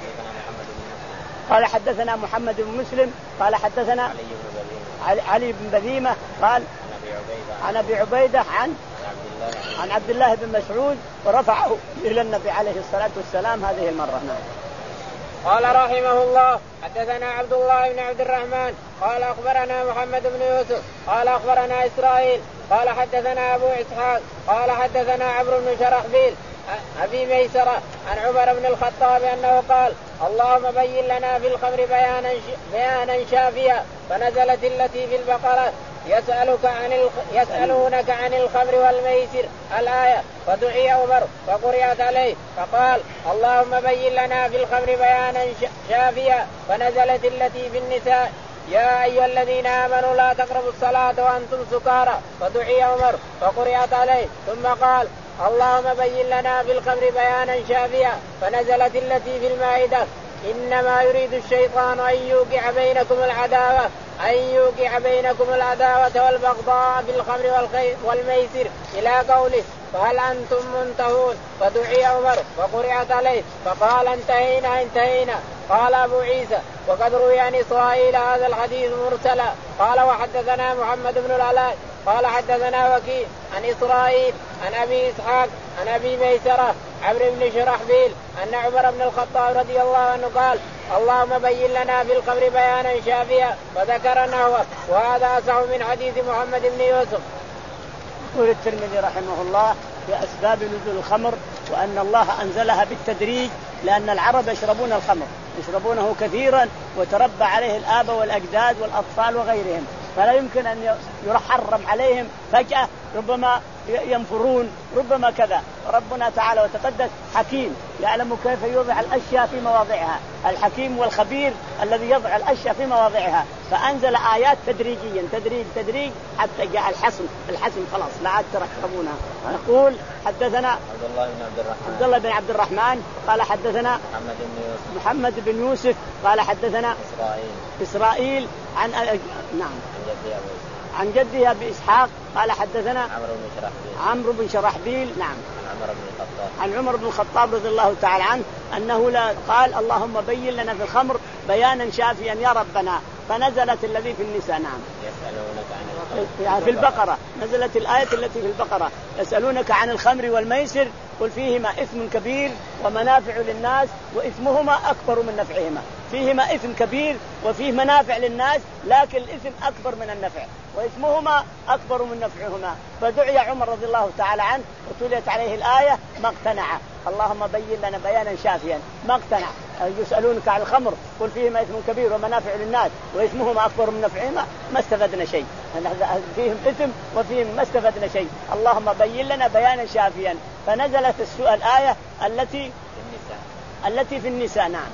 قال حدثنا محمد بن مسلم قال حدثنا علي بن بذيمة قال عن أبي عبيدة عن عن عبد الله بن مسعود ورفعه إلى النبي عليه الصلاة والسلام هذه المرة. نعم. قال رحمه الله حدثنا عبد الله بن عبد الرحمن قال أخبرنا محمد بن يوسف قال أخبرنا إسرائيل قال حدثنا أبو إسحاق قال حدثنا عمرو بن شرحبيل أبي ميسرة عن عمر بن الخطاب أنه قال اللهم بين لنا في الخمر بيانا بيانا شافيا، فنزلت التي في البقرة يسألك عن الخ... يسألونك عن الخمر والميسر الآية، فدعي عمر فقرئت عليه فقال اللهم بين لنا في الخمر بيانا شافيا، فنزلت التي في النساء يا أيها الذين آمنوا لا تقربوا الصلاة وأنتم سكارى، فدعي عمر فقرئت عليه ثم قال اللهم بين لنا في الخمر بيانا شافيا، فنزلت التي في المائدة إنما يريد الشيطان أن يوقع بينكم العداوة أن يوقع بينكم العداوة والبغضاء في الخمر والميسر إلى قوله فهل أنتم منتهون، فدعي عمر فقرئت عليه فقال انتهينا انتهينا. قال أبو عيسى وقد روي عن إسرائيل هذا الحديث مرسلا. قال وحدثنا محمد بن العلاء قال حدثنا وكيع عن إسرائيل عن أبي إسحاق عن أبي ميسرة عمرو بن شرحبيل أن عمر بن الخطاب رضي الله عنه قال اللهم بين لنا في الخمر بيانا شافيا، فذكر نحوه وهذا أصح من حديث محمد بن يوسف. يقول الترمذي رحمه الله في أسباب نزول الخمر وأن الله أنزلها بالتدريج، لأن العرب يشربون الخمر يشربونه كثيرا وتربى عليه الآباء والأجداد والأطفال وغيرهم، فلا يمكن أن يحرم عليهم فجأة، ربما ينفرون، ربما كذا. ربنا تعالى وتقدس حكيم يعلم كيف يوضع الأشياء في مواضعها، الحكيم والخبير الذي يضع الأشياء في مواضعها. فأنزل آيات تدريجيا تدريج تدريج حتى جاء الحسم الحسم خلاص لا عاد تركبونها. نقول حدثنا عبد الله بن عبد الرحمن عبد الله بن عبد الرحمن قال حدثنا محمد بن يوسف محمد بن يوسف قال حدثنا إسرائيل إسرائيل عن نعم عن جدي أبو عن جدي أبي إسحاق قال حدثنا عمرو بن شرحبيل عمرو بن شرحبيل نعم عن عمر بن الخطاب عن عمر بن الخطاب رضي الله تعالى عنه أنه لا قال اللهم بين لنا في الخمر بيانا شافيا يا ربنا، فنزلت الذي في النساء نعم يسألونك عن الخمر يعني في البقرة، نزلت الآية التي في البقرة يسألونك عن الخمر والميسر قل فيهما إثم كبير ومنافع للناس وإثمهما أكبر من نفعهما. فيهما إثم كبير وفيه منافع للناس لكن الإثم أكبر من النفع وإثمهما أكبر من نفعهما. فدعي عمر رضي الله تعالى عنه وتليت عليه الآية ما اقتنع. اللهم بين لنا بيانا شافيا ما اقتنع. يسألونك عن الخمر قل فيهما إثم كبير ومنافع للناس وإثمهما أكبر من نفعهما ما استفدنا شيء، فيهم إثم وفيهم ما استفدنا شيء. اللهم بين لنا بيانا شافيا. فنزلت السؤال الآية التي التي في النساء نعم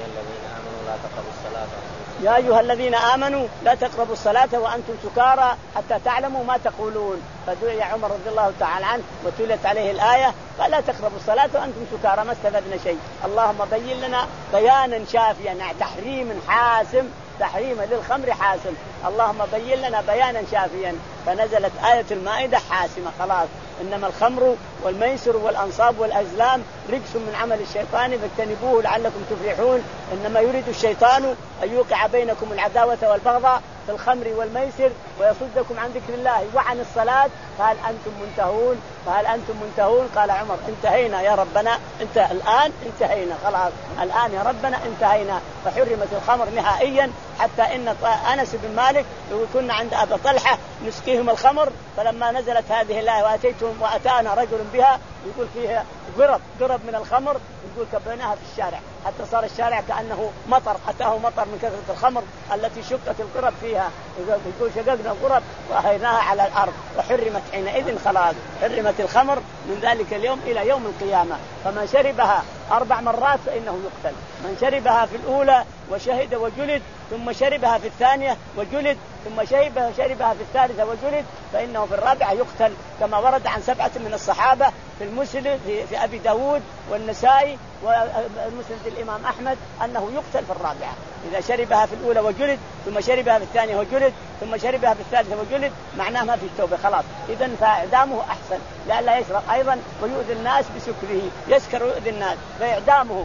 يا أيها الذين آمنوا لا تقربوا الصلاة وأنتم يا أيها الذين آمنوا لا تقربوا الصلاة وأنتم سكارى حتى تعلموا ما تقولون. فدعي عمر رضي الله تعالى عنه وتلت عليه الآية فلا تقربوا الصلاة وأنتم سكارى ما استفدنا شيء. اللهم بين لنا بيانا شافيا تحريم حاسم تحريم للخمر حاسم. اللهم بين لنا بيانا شافيا. فنزلت آية المائدة حاسمة خلاص إنما الخمر والميسر والأنصاب والأزلام رجس من عمل الشيطان فاجتنبوه لعلكم تفلحون. إنما يريد الشيطان أن يوقع بينكم العداوة والبغضاء في الخمر والميسر ويصدكم عن ذكر الله وعن الصلاة فهل أنتم منتهون فهل أنتم منتهون. قال عمر انتهينا يا ربنا انت الآن انتهينا خلاص الآن يا ربنا انتهينا. فحرمت الخمر نهائيا حتى إن أنس بن مالك كنا عند أبي طلحة نسقيهم الخمر فلما نزلت هذه الآية وأتيتهم وأتانا رجل بها يقول فيها قرب قرب من الخمر يقول كبيناها في الشارع حتى صار الشارع كأنه مطر أتاه مطر من كثرة الخمر التي شقت القرب فيها. يقول شققنا القرب وأهيناها على الأرض وحرمت حينئذ خلاص حرمت الخمر من ذلك اليوم إلى يوم القيامة. فمن شربها أربع مرات فإنه يقتل. من شربها في الأولى وشهد وجلد ثم شربها في الثانية وجلد ثم شربها شربها في الثالثة وجلد فإنه في الرابعة يقتل كما ورد عن سبعة من الصحابة في المسند في, في أبي داود والنسائي والمسند الإمام أحمد أنه يقتل في الرابعة. إذا شربها في الأولى وجلد ثم شربها في الثانية وجلد ثم شربها في الثالثة وجلد معناه ما في التوبة خلاص. إذن فإعدامه أحسن لئلا يشرب أيضا ويؤذي الناس بسكره يسكر ويؤذي الناس فإعدامه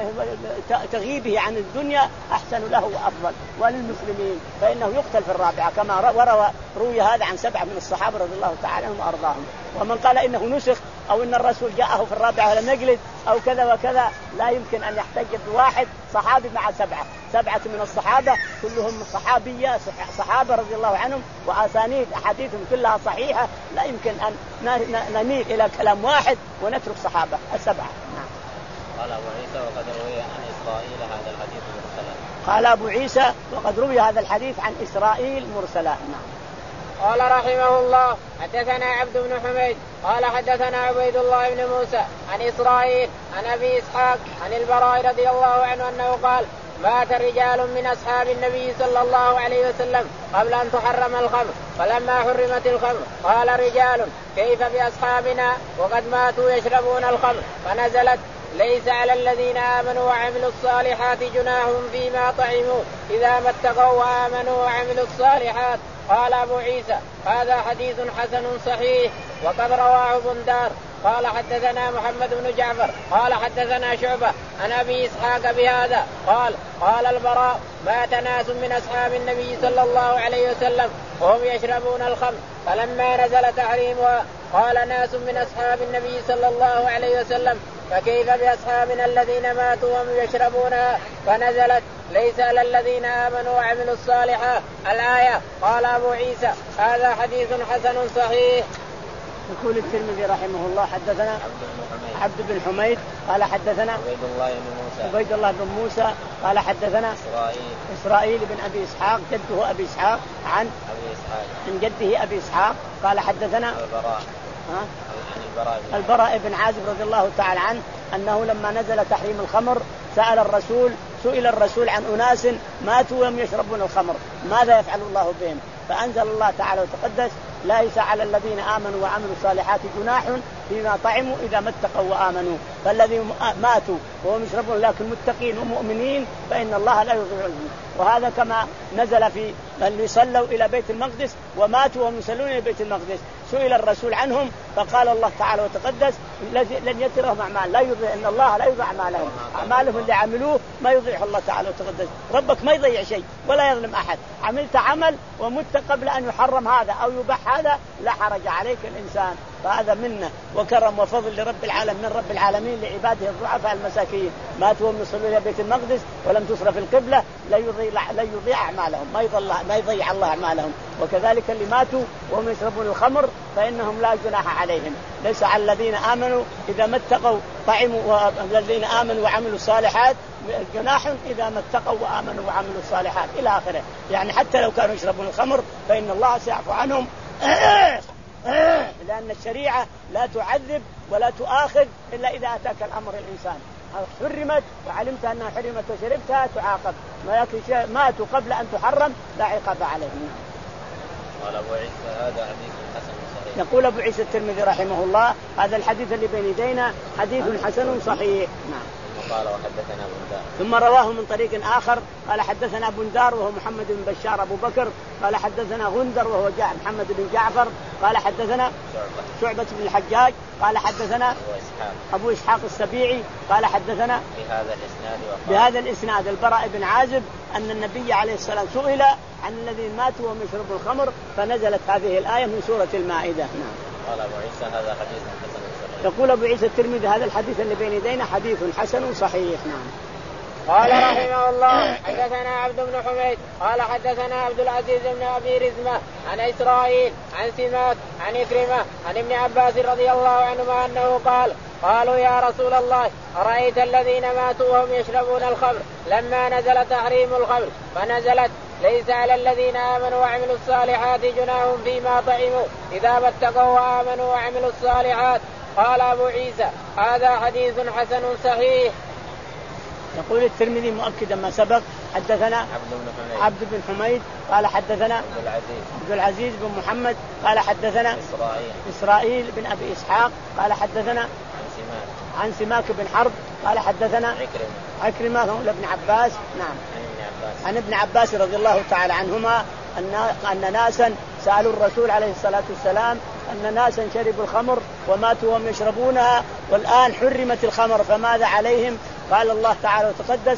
وتغييبه عن الدنيا أحسن له وأفضل وللمسلمين فإنه يقتل في الرابعة كما وروى روي هذا عن سبعة من الصحابة رضي الله تعالى عنهم وأرضاهم. ومن قال إنه نسخ أو إن الرسول جاءه في الرابعة ولم يجلد أو كذا وكذا لا يمكن أن يحتج بواحد صحابي مع سبعة سبعة من الصحابة كلهم صحابية صحابة رضي الله عنهم وأسانيد أحاديثهم كلها صحيحة لا يمكن أن نميل إلى كلام واحد ونترك صحابة السبعة. نعم. قال أبو عيسى وقد روي عن إسرائيل هذا الحديث مرسلا. قال أبو عيسى وقد روي هذا الحديث عن إسرائيل مرسلا. نعم. قال رحمه الله حدثنا عبد بن حميد قال حدثنا عبيد الله بن موسى عن إسرائيل عن أبي إسحاق عن البراء رضي الله عنه أنه قال مات رجال من أصحاب النبي صلى الله عليه وسلم قبل أن تحرم الخمر فلما حرمت الخمر قال رجال كيف بأصحابنا وقد ماتوا يشربون الخمر فنزلت ليس على الذين آمنوا وعملوا الصالحات جناح فيما طعموا إذا ما اتقوا وآمنوا وعملوا الصالحات. قال أبو عيسى هذا حديث حسن صحيح وقد رواه بندار قال حدثنا محمد بن جعفر قال حدثنا شعبة عن أبي إسحاق بهذا قال قال البراء مات ناس من أصحاب النبي صلى الله عليه وسلم وهم يشربون الخمر فلما نزل تحريمها قال ناس من أصحاب النبي صلى الله عليه وسلم فكيف بأصحابنا الذين ماتوا وهم يشربونها فنزلت ليس على الذين آمنوا وعملوا الصالحات الآية. قال أبو عيسى هذا حديث حسن صحيح. يقول الترمذي رحمه الله حدثنا عبد بن حميد, عبد بن حميد قال حدثنا عبيد الله بن موسى عبيد الله بن موسى قال حدثنا إسرائيل إسرائيل بن أبي إسحاق جده أبي إسحاق عن أبي إسحاق عن جده أبي إسحاق قال حدثنا البراء ها؟ البراء بن عازب رضي الله تعالى عنه أنه لما نزل تحريم الخمر سأل الرسول سئل الرسول عن أناس ماتوا وهم يشربون الخمر ماذا يفعل الله بهم؟ فأنزل الله تعالى وتقدس ليس على الذين آمنوا وعملوا الصالحات جناح فيما طعموا إذا ما اتقوا وآمنوا. فالذين ماتوا وهم يشربون لكن متقين ومؤمنين فإن الله لا يضيع أجرهم. وهذا كما نزل في من يصلوا إلى بيت المقدس وماتوا وهم يصلون إلى بيت المقدس سئل الرسول عنهم فقال الله تعالى وتقدس لن يترهم أعمال لا يضيع إن الله لا يضيع أعمالهم أعمالهم اللي عملوه ما يضيع الله تعالى وتقدس. ربك ما يضيع شيء ولا يظلم أحد. عملت عمل ومت قبل أن يحرم هذا أو يباح هذا لا حرج عليك الإنسان. فهذا منه وكرم وفضل لرب العالمين من رب العالمين لعباده الضعفاء المساكين ماتوا وهم يصلون إلى بيت المقدس ولم تصرف القبلة لا يضيع لا يضيع أعمالهم ما يضيع ما يضيع الله أعمالهم. وكذلك اللي ماتوا وهم يشربون الخمر فإنهم لا جناح عليهم. ليس على الذين آمنوا إذا ما اتقوا طعموا والذين آمنوا وعملوا الصالحات جناح إذا ما اتقوا وآمنوا وعملوا الصالحات إلى آخره. يعني حتى لو كانوا يشربون الخمر فإن الله سيعفو عنهم لأن الشريعة لا تعذب ولا تؤاخذ إلا إذا أتاك الأمر الإنسان حرمت وعلمت أنها حرمت وشربتها تعاقب ولكن ماتوا قبل أن تحرم لا عقاب عليهم. قال أبو عيسى هذا حديث حسن صحيح. يقول أبو عيسى الترمذي رحمه الله هذا الحديث اللي بين يدينا حديث حسن صحيح. نعم. قال وحدثنا بندار ثم رواه من طريق آخر قال حدثنا بندار وهو محمد بن بشار أبو بكر قال حدثنا غندر وهو جاء محمد بن جعفر قال حدثنا شعبة بن الحجاج قال حدثنا أبو إسحاق, أبو إسحاق السبيعي قال حدثنا بهذا الإسناد بهذا الإسناد البراء بن عازب أن النبي عليه السلام سئل عن الذين ماتوا وهم يشربوا الخمر فنزلت هذه الآية من سورة المائدة. نعم. قال أبو عيسى هذا حديث حسن. يقول أبو عيسى الترمذي هذا الحديث اللي بين يدينا حديث حسن صحيح. نعم. قال رحمه الله حدثنا عبد بن حميد قال حدثنا عبد العزيز بن أبي رزمة عن إسرائيل عن سماك عن إكرمة عن ابن عباس رضي الله عنهما أنه قال قالوا يا رسول الله أرأيت الذين ماتوا وهم يشربون الخمر لما نزل تحريم الخمر فنزلت ليس على الذين آمنوا وعملوا الصالحات جناح فيما طعموا إذا ما اتقوا وآمنوا وعملوا الصالحات. قال أبو عيسى هذا حديث حسن صحيح. يقول الترمذي مؤكدا ما سبق حدثنا عبد بن حميد, عبد بن حميد قال حدثنا عبد العزيز, عبد العزيز بن محمد قال حدثنا إسرائيل, إسرائيل بن أبي إسحاق قال حدثنا عن سماك, عن سماك بن حرب قال حدثنا عكرمة, عكرمة مولى ابن عباس. نعم. عن ابن عباس, عن ابن عباس رضي الله تعالى عنهما أن أن ناسا سألوا الرسول عليه الصلاة والسلام أن ناسا شربوا الخمر وماتوا وهم يشربونها والآن حرمت الخمر فماذا عليهم؟ قال الله تعالى وتقدس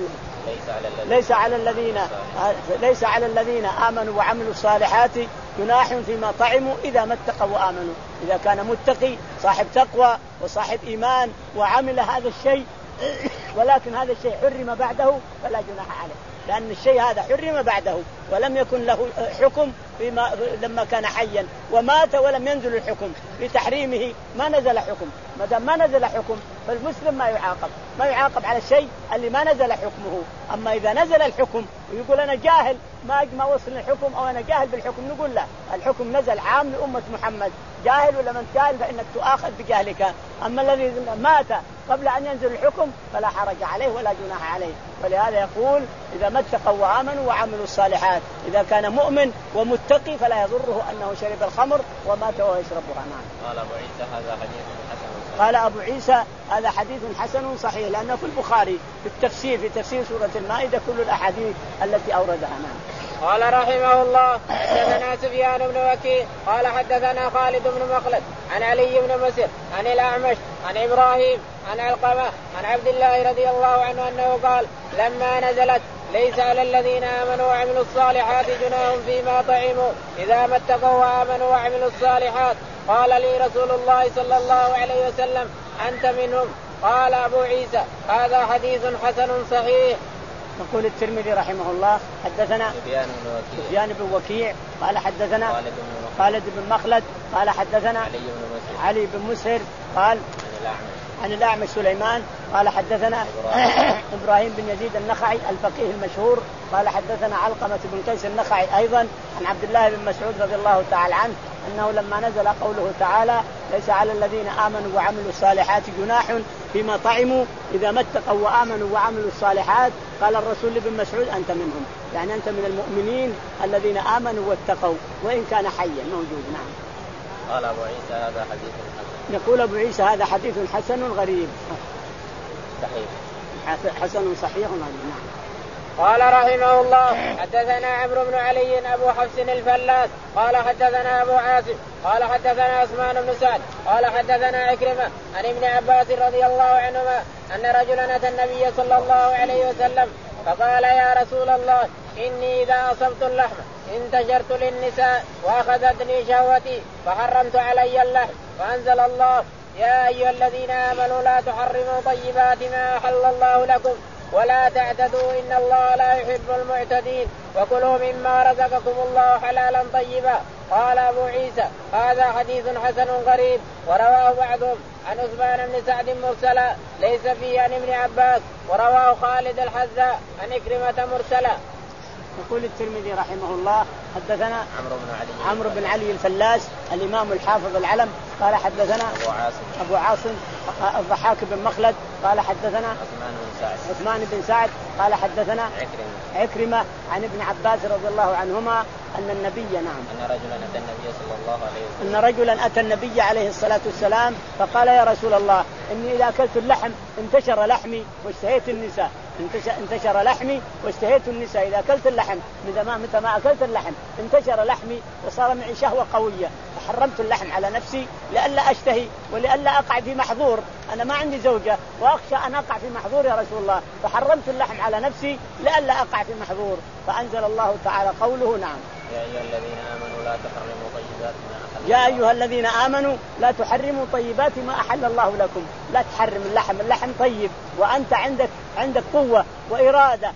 ليس على الذين ليس على الذين آمنوا وعملوا الصالحات جناح فيما طعموا إذا ما اتقوا وآمنوا. إذا كان متقي صاحب تقوى وصاحب إيمان وعمل هذا الشيء ولكن هذا الشيء حرم بعده فلا جناح عليه لأن الشيء هذا حرم بعده ولم يكن له حكم فيما لما كان حيا ومات ولم ينزل الحكم بتحريمه ما نزل حكم. ما دام ما نزل حكم فالمسلم ما يعاقب ما يعاقب على الشيء اللي ما نزل حكمه. أما إذا نزل الحكم ويقول أنا جاهل ما ما وصل الحكم أو أنا جاهل بالحكم نقول لا الحكم نزل عام لأمة محمد جاهل ولا من جاهل فإنك تؤاخذ بجهلك. أما الذي مات قبل أن ينزل الحكم فلا حرج عليه ولا جناح عليه. ولهذا يقول إذا ما اتقوا وآمنوا وعملوا الصالحات إذا كان مؤمن ومتقي فلا يضره أنه شرب الخمر ومات وهو يشربها. نعم. قال أبو عيسى هذا حديث حسن. قال أبو عيسى هذا حديث حسن صحيح لأنه في البخاري في التفسير في تفسير سورة المائدة كل الأحاديث التي أوردها. نعم. قال رحمه الله حدثنا سفيان بن وكيع قال حدثنا خالد بن مخلد عن علي بن مسر عن الأعمش عن إبراهيم عن علقمة عن عبد الله رضي الله عنه أنه قال لما نزلت ليس على الذين آمنوا وعملوا الصالحات جناح فيما طعموا إذا ما اتقوا وآمنوا وعملوا الصالحات قال لي رسول الله صلى الله عليه وسلم أنت منهم. قال أبو عيسى هذا حديث حسن صحيح. يقول الترمذي رحمه الله حدثنا سفيان بن وكيع قال حدثنا خالد بن مخلد قال حدثنا علي بن مسهر قال عن الأعمش سليمان قال حدثنا إبراهيم بن يزيد النخعي الفقيه المشهور قال حدثنا علقمة بن قيس النخعي أيضا عن عبد الله بن مسعود رضي الله تعالى عنه أنه لما نزل قوله تعالى ليس على الذين آمنوا وعملوا الصالحات جناح فيما طعموا إذا ما اتقوا وآمنوا وعملوا الصالحات، قال الرسول لابن مسعود أنت منهم، يعني أنت من المؤمنين الذين آمنوا واتقوا وإن كان حيا موجود. نعم. قال أبو عيسى هذا حديث حسن. يقول أبو عيسى هذا حديث حسن غريب صحيح حسن صحيح غريب. نعم. قال رحمه الله حدثنا عمرو بن علي أبو حفص الفلاس قال حدثنا أبو عاصم قال حدثنا عثمان بن سعد قال حدثنا عكرمة عن ابن عباس رضي الله عنهما أن رجلا أتى النبي صلى الله عليه وسلم فقال يا رسول الله إني إذا أصبت اللحم انتشرت للنساء وأخذتني شهوتي فحرمت علي اللحم، فأنزل الله يا أيها الذين آمنوا لا تحرموا طيبات ما أحل الله لكم ولا تعتدوا إن الله لا يحب المعتدين وكلوا مما رزقكم الله حلالا طيبا. قال أبو عيسى هذا حديث حسن غريب، ورواه بعضهم عن عثمان بن سعد مرسلا ليس فيه عن ابن عباس، ورواه خالد الحذاء عن إكرمة مرسلا. يقول الترمذي رحمه الله حدثنا عمرو بن علي عمرو بن علي الفلاس الإمام الحافظ العلم قال حدثنا أبو عاصم أبو عاصم الضحاك بن مخلد قال حدثنا عثمان بن سعد عثمان بن سعد قال حدثنا عكرمة عكرمة عن ابن عباس رضي الله عنهما أن النبي نعم أن رجلا أتى النبي صلى الله عليه وسلم أن رجلا أتى النبي عليه الصلاة والسلام فقال يا رسول الله إني إذا أكلت اللحم انتشر لحمي واشتهيت النساء انتشر لحمي واشتهيت النساء إذا أكلت اللحم متى ما أكلت اللحم انتشر لحمي وصار معي شهوة قوية فحرمت اللحم على نفسي لئلا أشتهي ولئلا أقع في محظور، أنا ما عندي زوجة وأخشى أن أقع في محظور يا رسول الله، فحرمت اللحم على نفسي لئلا أقع في محظور. فأنزل الله تعالى قوله نعم يا أيها الذين آمنوا لا تحرموا طيبات ما أحل يا أيها الذين آمنوا لا تحرموا طيبات ما أحل الله لكم، لا تحرم اللحم، اللحم طيب وأنت عندك عندك قوة وإرادة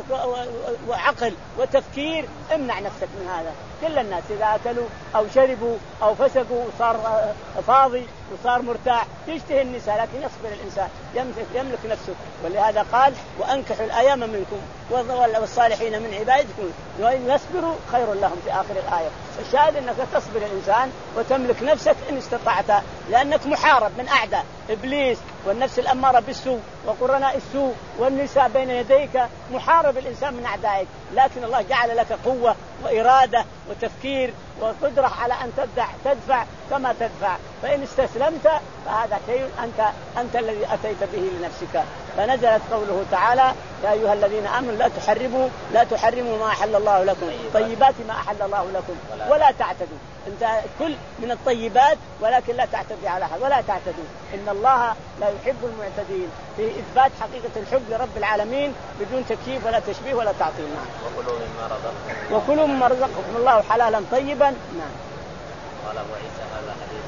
وعقل وتفكير، امنع نفسك من هذا. كل الناس إذا أكلوا أو شربوا أو فسقوا وصار فاضي وصار مرتاح يشتهي النساء، لكن يصبر الإنسان يملك, يملك نفسه. ولهذا قال وأنكحوا الأيام منكم والصالحين من عبادكم وإن يصبروا خير لهم في آخر الآية. الشاهد أنك تصبر الإنسان وتملك نفسك إن استطعت، لأنك محارب من أعداء إبليس والنفس الأمارة بالسوء وقرناء السوء والنساء بين يديك، محارب الإنسان من أعدائك، لكن الله جعل لك قوة وإرادة وتفكير وقدرة على أن تدفع تدفع كما تدفع. فإن استسلمت فهذا شيء أنت أنت الذي أتيت به لنفسك. فنزلت قوله تعالى يا أيها الذين آمنوا لا تحرموا لا تحرموا ما أحل الله لكم طيبات ما أحل الله لكم ولا تعتدوا. أنت كل من الطيبات ولكن لا تعتدي على أحد ولا تعتدوا، إن الله لا يحب المعتدين، في إثبات حقيقة الحب لرب العالمين بدون تكييف ولا تشبيه ولا تعطيل. وكلوا مما رزقكم وكلوا مما رزقكم الله حلالا طيبا. نعم. قال أبو عيسى هذا حديث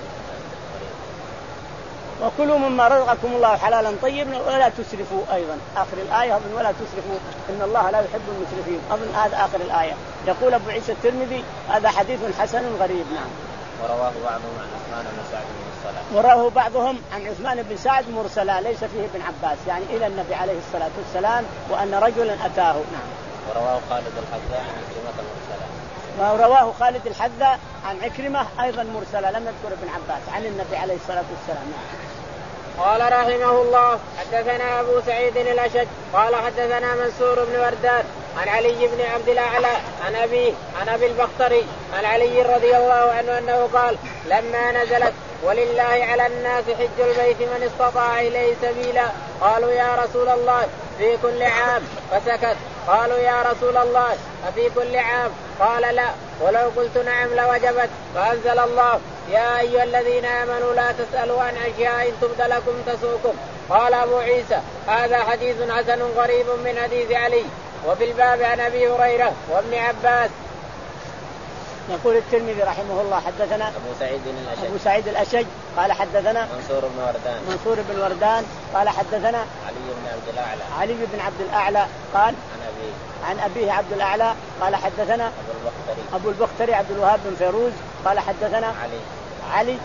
وكلوا مما رزقكم الله حلالا طيبا ولا تسرفوا. أيضا آخر الآية أظن ولا تسرفوا إن الله لا يحب المسرفين، أظن هذا آخر الآية. يقول أبو عيسى الترمذي هذا حديث حسن غريب. نعم. ورواه بعضهم عن عثمان بن سعد مرسلا ورواه بعضهم عن عثمان بن سعد مرسلا ليس فيه ابن عباس، يعني إلى النبي عليه الصلاة والسلام وأن رجلا أتاه. نعم. ورواه خالد الحذاء عن عكرمة مرسلا ورواه خالد الحذاء عن عكرمة أيضا مرسلا لم يذكر ابن عباس عن النبي عليه الصلاة والسلام. نعم. قال رحمه الله حدثنا أبو سعيد الأشج قال حدثنا منصور بن وردان عن علي بن عبد الأعلى عن أبيه عن أبي البختري عن علي رضي الله عنه أنه قال لما نزلت ولله على الناس حج البيت من استطاع إليه سبيلا قالوا يا رسول الله في كل عام، فسكت. قالوا يا رسول الله أفي كل عام؟ قال لا، ولو قلت نعم لوجبت. فأنزل الله يا أيها الذين آمنوا لا تسألوا عن أشياء إن تبد لكم تسؤكم. قال أبو عيسى هذا حديث حسن غريب من حديث علي. وفي الباب عن أبي هريرة وابن عباس. يقول الترمذي رحمه الله حدثنا أبو سعيد الأشج أبو سعيد الأشج قال حدثنا منصور بن وردان منصور بن وردان قال حدثنا علي بن عبد الأعلى علي بن عبد الأعلى قال عن أبيه عن أبيه عبد الأعلى قال حدثنا أبو البختري أبو البختري عبد الوهاب بن فيروز قال حدثنا علي علي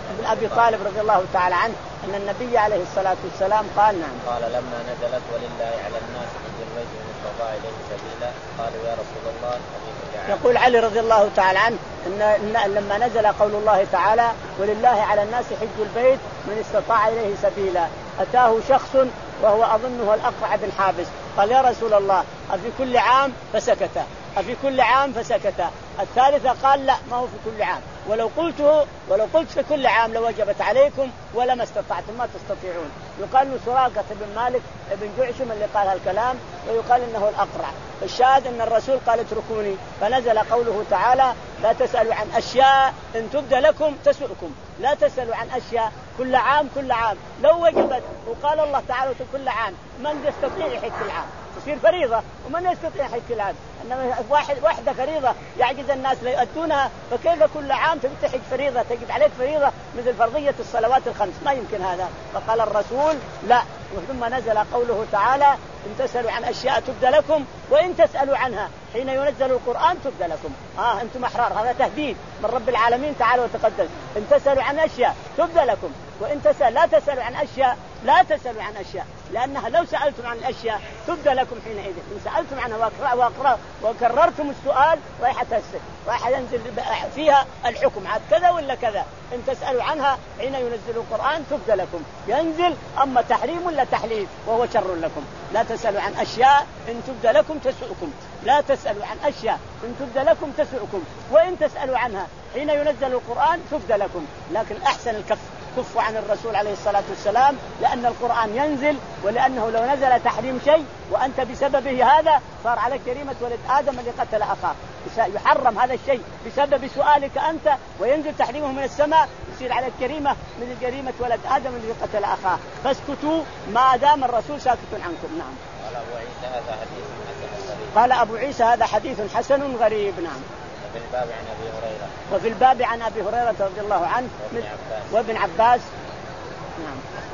بن أبي طالب رضي الله تعالى عنه أن النبي عليه الصلاة والسلام قال نعم قال لما نزلت ولله على الناس حج البيت من استطاع إليه سبيلا قالوا يا رسول الله يقول علي رضي الله تعالى عنه إن, إن لما نزل قول الله تعالى ولله على الناس حج البيت من استطاع إليه سبيلا أتاه شخص وهو أظنه الأقرع بن حابس قال يا رسول الله أفي كل عام؟ فسكت. أفي كل عام؟ فسكت. الثالثة قال لا ما هو في كل عام، ولو قلته ولو قلت في كل عام لوجبت عليكم ولما استطعتم ما تستطيعون. يقال له سراقة بن مالك بن جعشم اللي قال هالكلام، ويقال إنه الأقرع. الشاهد أن الرسول قال اتركوني، فنزل قوله تعالى لا تسألوا عن أشياء إن تبد لكم تسؤكم. لا تسألوا عن أشياء كل عام كل عام لو وجبت. وقال الله تعالى كل عام من يستطيع يحج العام تصير فريضة، ومن يستطيع يحج العام. إنما واحد واحدة فريضة يعجز الناس لا يؤدونها، فكيف كل عام تبي تحج فريضة تجب عليك فريضة مثل فرضية الصلوات الخمس؟ ما يمكن هذا. فقال الرسول لا. ثم نزل قوله تعالى إن تسألوا عن أشياء تبد لكم وإن تسألوا عنها حين ينزل القرآن تبد لكم. آه أنتم أحرار، هذا تهديد من رب العالمين تعالى وتقدس. إن تسألوا عن أشياء تبد لكم وإن تسأل لا تسألوا عن أشياء لا تسألوا عن أشياء، لأنها لو سألتم عن الأشياء تبد لكم حينئذ. إن سألتم عنها وأقرأ وكررتم السؤال رايحة تسأل رايحة ينزل فيها الحكم عاد كذا ولا كذا. إن تسألوا عنها حين ينزل القرآن تبد لكم ينزل، أما تحريم ولا تحليل وهو شر لكم. لا تسألوا عن أشياء إن تبد لكم تسؤكم. لا تسألوا عن أشياء إن تبد لكم تسؤكم وإن تسألوا عنها حين ينزل القرآن تبد لكم. لكن أحسن الكف كفوا عن الرسول عليه الصلاة والسلام، لأن القرآن ينزل، ولأنه لو نزل تحريم شيء وأنت بسببه هذا صار عليك جريمة ولد آدم اللي قتل أخاه. يحرم هذا الشيء بسبب سؤالك أنت وينزل تحريمه من السماء، يصير عليك جريمة من جريمة ولد آدم اللي قتل أخاه. فاسكتوا ما دام الرسول ساكت عنكم. نعم. قال أبو عيسى هذا حديث حسن غريب. قال أبو عيسى هذا حديث حسن غريب. نعم. وفي الباب عن أبي هريرة وفي الباب عن أبي هريرة رضي الله عنه وابن عباس, وابن عباس. نعم.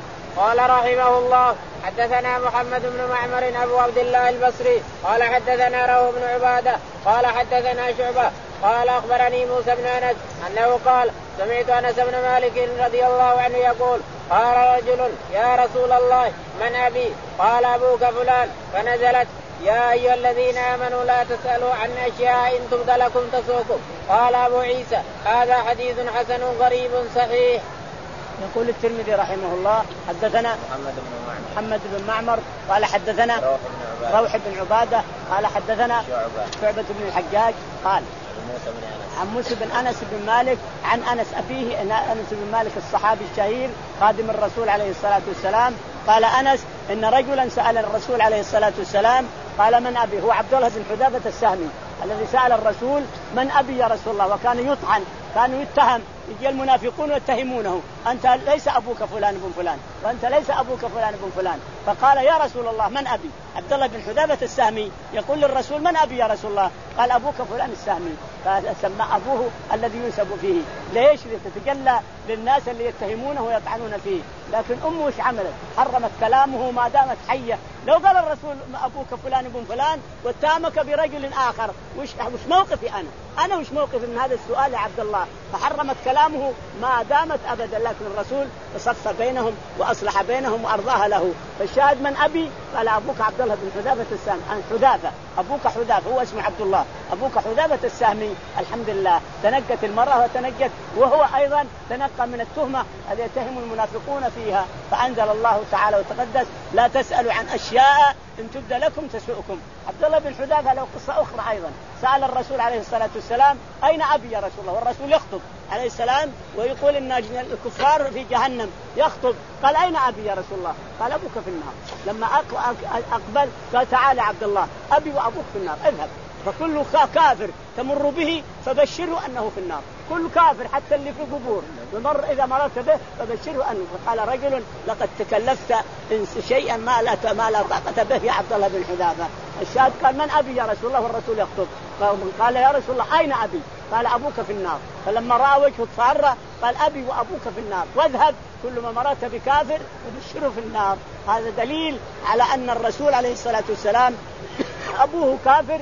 قال رحمه الله حدثنا محمد بن معمر أبو عبد الله البصري قال حدثنا روح بن عبادة قال حدثنا شعبة قال أخبرني موسى بن أنس أنه قال سمعت أنس بن مالك رضي الله عنه يقول قال رجل يا رسول الله من أبي؟ قال أبوك فلان. فنزلت يا أيها الذين آمنوا لا تسألوا عن أشياء إن تبد لكم تسؤكم. قال أبو عيسى هذا حديث حسن غريب صحيح. يقول الترمذي رحمه الله حدثنا محمد بن معمر محمد بن معمر قال حدثنا روح بن عبادة, روح بن عبادة قال حدثنا شعبة, شعبة بن الحجاج قال موسى بن أنس عن موسى بن أنس بن مالك عن أنس أبيه أنس بن مالك الصحابي الشهير خادم الرسول عليه الصلاة والسلام. قال أنس إن رجلا سأل الرسول عليه الصلاة والسلام قال من أبي؟ هو عبد الله بن حذافة السهمي الذي سأل الرسول من أبي يا رسول الله، وكان يطعن كانوا يتهم يجي المنافقون يتهمونه أنت ليس أبوك فلان بن فلان وأنت ليس أبوك فلان بن فلان. فقال يا رسول الله من أبي؟ عبد الله بن حذافة السهمي يقول للرسول من أبي يا رسول الله؟ قال أبوك فلان السهمي. فسمى أبوه الذي ينسب فيه. ليش؟ لتتجلى للناس اللي يتهمونه ويطعنون فيه. لكن أمه ايش عملت؟ حرمت كلامه ما دامت حية. لو قال الرسول أبوك فلان بن فلان واتهمك برجل آخر وش وش موقفي أنا؟ أنا وش موقفي من هذا السؤال يا عبد الله؟ فحرمت كلامه ما دامت أبدا. لكن الرسول صف بينهم وأصلح بينهم وأرضاها له. فالشاهد من أبي؟ قال أبوك عبد الله بن حذافة السهمي. حذافة أبوك حذافة هو اسمه عبد الله أبوك حذافة السهمي. الحمد لله تنقت المرأة وتنقت وهو أيضا تنقى من التهمة التي يتهم المنافقون فيها. فأنزل الله تعالى وتقدس لا تسألوا عن أشياء إن تبد لكم تسؤكم. عبد الله بن حذافة له قصة أخرى أيضا سأل الرسول عليه الصلاة والسلام أين أبي يا رسول الله؟ والرسول يخطب عليه السلام ويقول إن الكفار في جهنم يخطب. قال أين أبي يا رسول الله؟ قال أبوك في النار. لما أقبل قال تعالى عبد الله أبي وأبوك في النار اذهب. فكل كافر تمر به فبشره أنه في النار. كل كافر حتى اللي في القبور ومر إذا مررت به فبشره أنه. فقال رجل لقد تكلفت شيئا ما لا ما لا طاقة به يا عبد الله بن حذافة. الشاهد قال من أبي يا رسول الله؟ والرسول يخطب. قال يا رسول الله أين أبي؟ قال أبوك في النار. فلما رأى وجهه تصفر قال أبي وأبوك في النار واذهب كل ما مررت بكافر فبشره في النار. هذا دليل على أن الرسول عليه الصلاة والسلام أبوه كافر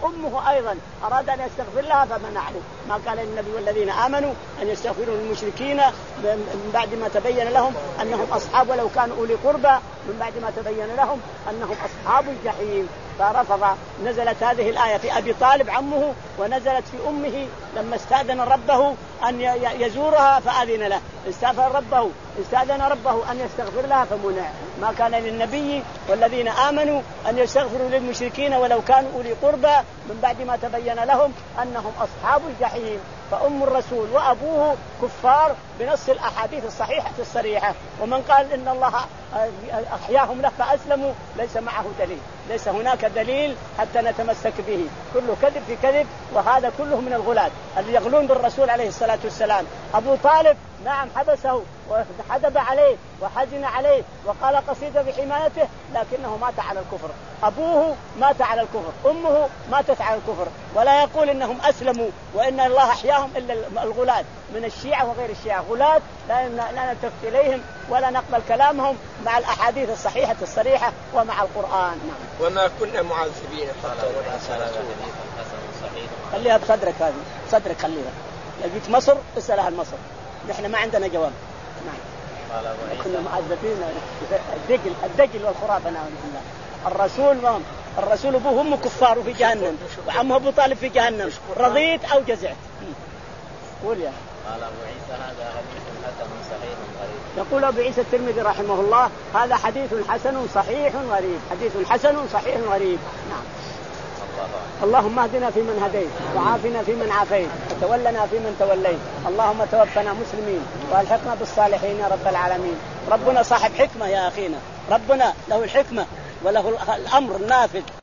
وأمه أيضا أراد أن يستغفر لها فمنع له. ما كان للنبي والذين آمنوا أن يستغفروا للمشركين من بعد ما تبين لهم أنهم أصحاب ولو كانوا أولي قربى من بعد ما تبين لهم أنهم أصحاب الجحيم فرفض. نزلت هذه الآية في أبي طالب عمه ونزلت في أمه لما استأذن ربه أن يزورها فأذن له. استأذن ربه استأذن ربه أن يستغفر لها فمنع. ما كان للنبي والذين آمنوا أن يستغفروا للمشركين ولو كانوا أولي قربى من بعد ما تبين لهم أنهم أصحاب الجحيم. فأم الرسول وأبوه كفار بنص الأحاديث الصحيحة الصريحة. ومن قال إن الله أحياهم له فأسلموا ليس معه دليل، ليس هناك دليل حتى نتمسك به. كله كذب في كذب، وهذا كله من الغلاة اللي يغلون بالرسول عليه الصلاة والسلام. أبو طالب نعم حبسه وحدب عليه وحزن عليه وقال قصيدة بحمايته، لكنه مات على الكفر. أبوه مات على الكفر، أمه ماتت على الكفر. ولا يقول إنهم أسلموا وإن الله أحياهم إلا الغلاة من الشيعة وغير الشيعة. غلاة لا نلتفت إليهم ولا نقبل كلامهم مع الأحاديث الصحيحة الصريحة ومع القرآن. نعم. وما كنا معذبين حتى نبعث رسولا. خليها بصدرك، هذه صدرك خليها. لقيت مصر اسألها المصر، نحن ما عندنا جواب. نعم. كنا معذبين الدجل الدجل والخرافة. نعم بالله. الرسول ما الرسول أبوه هم كفار في جهنم وعمه أبو طالب في جهنم. رضيت أو جزعت؟ قول يا. قال أبو عيسى هذا حديث حسن صحيح غريب. يقول أبو عيسى الترمذي رحمه الله هذا حديث حسن صحيح غريب. حديث حسن صحيح غريب. نعم. اللهم اهدنا فيمن هديت وعافنا فيمن عافيت وتولنا فيمن توليت. اللهم توفنا مسلمين والحقنا بالصالحين يا رب العالمين. ربنا صاحب حكمة يا أخينا، ربنا له الحكمة وله الأمر النافذ.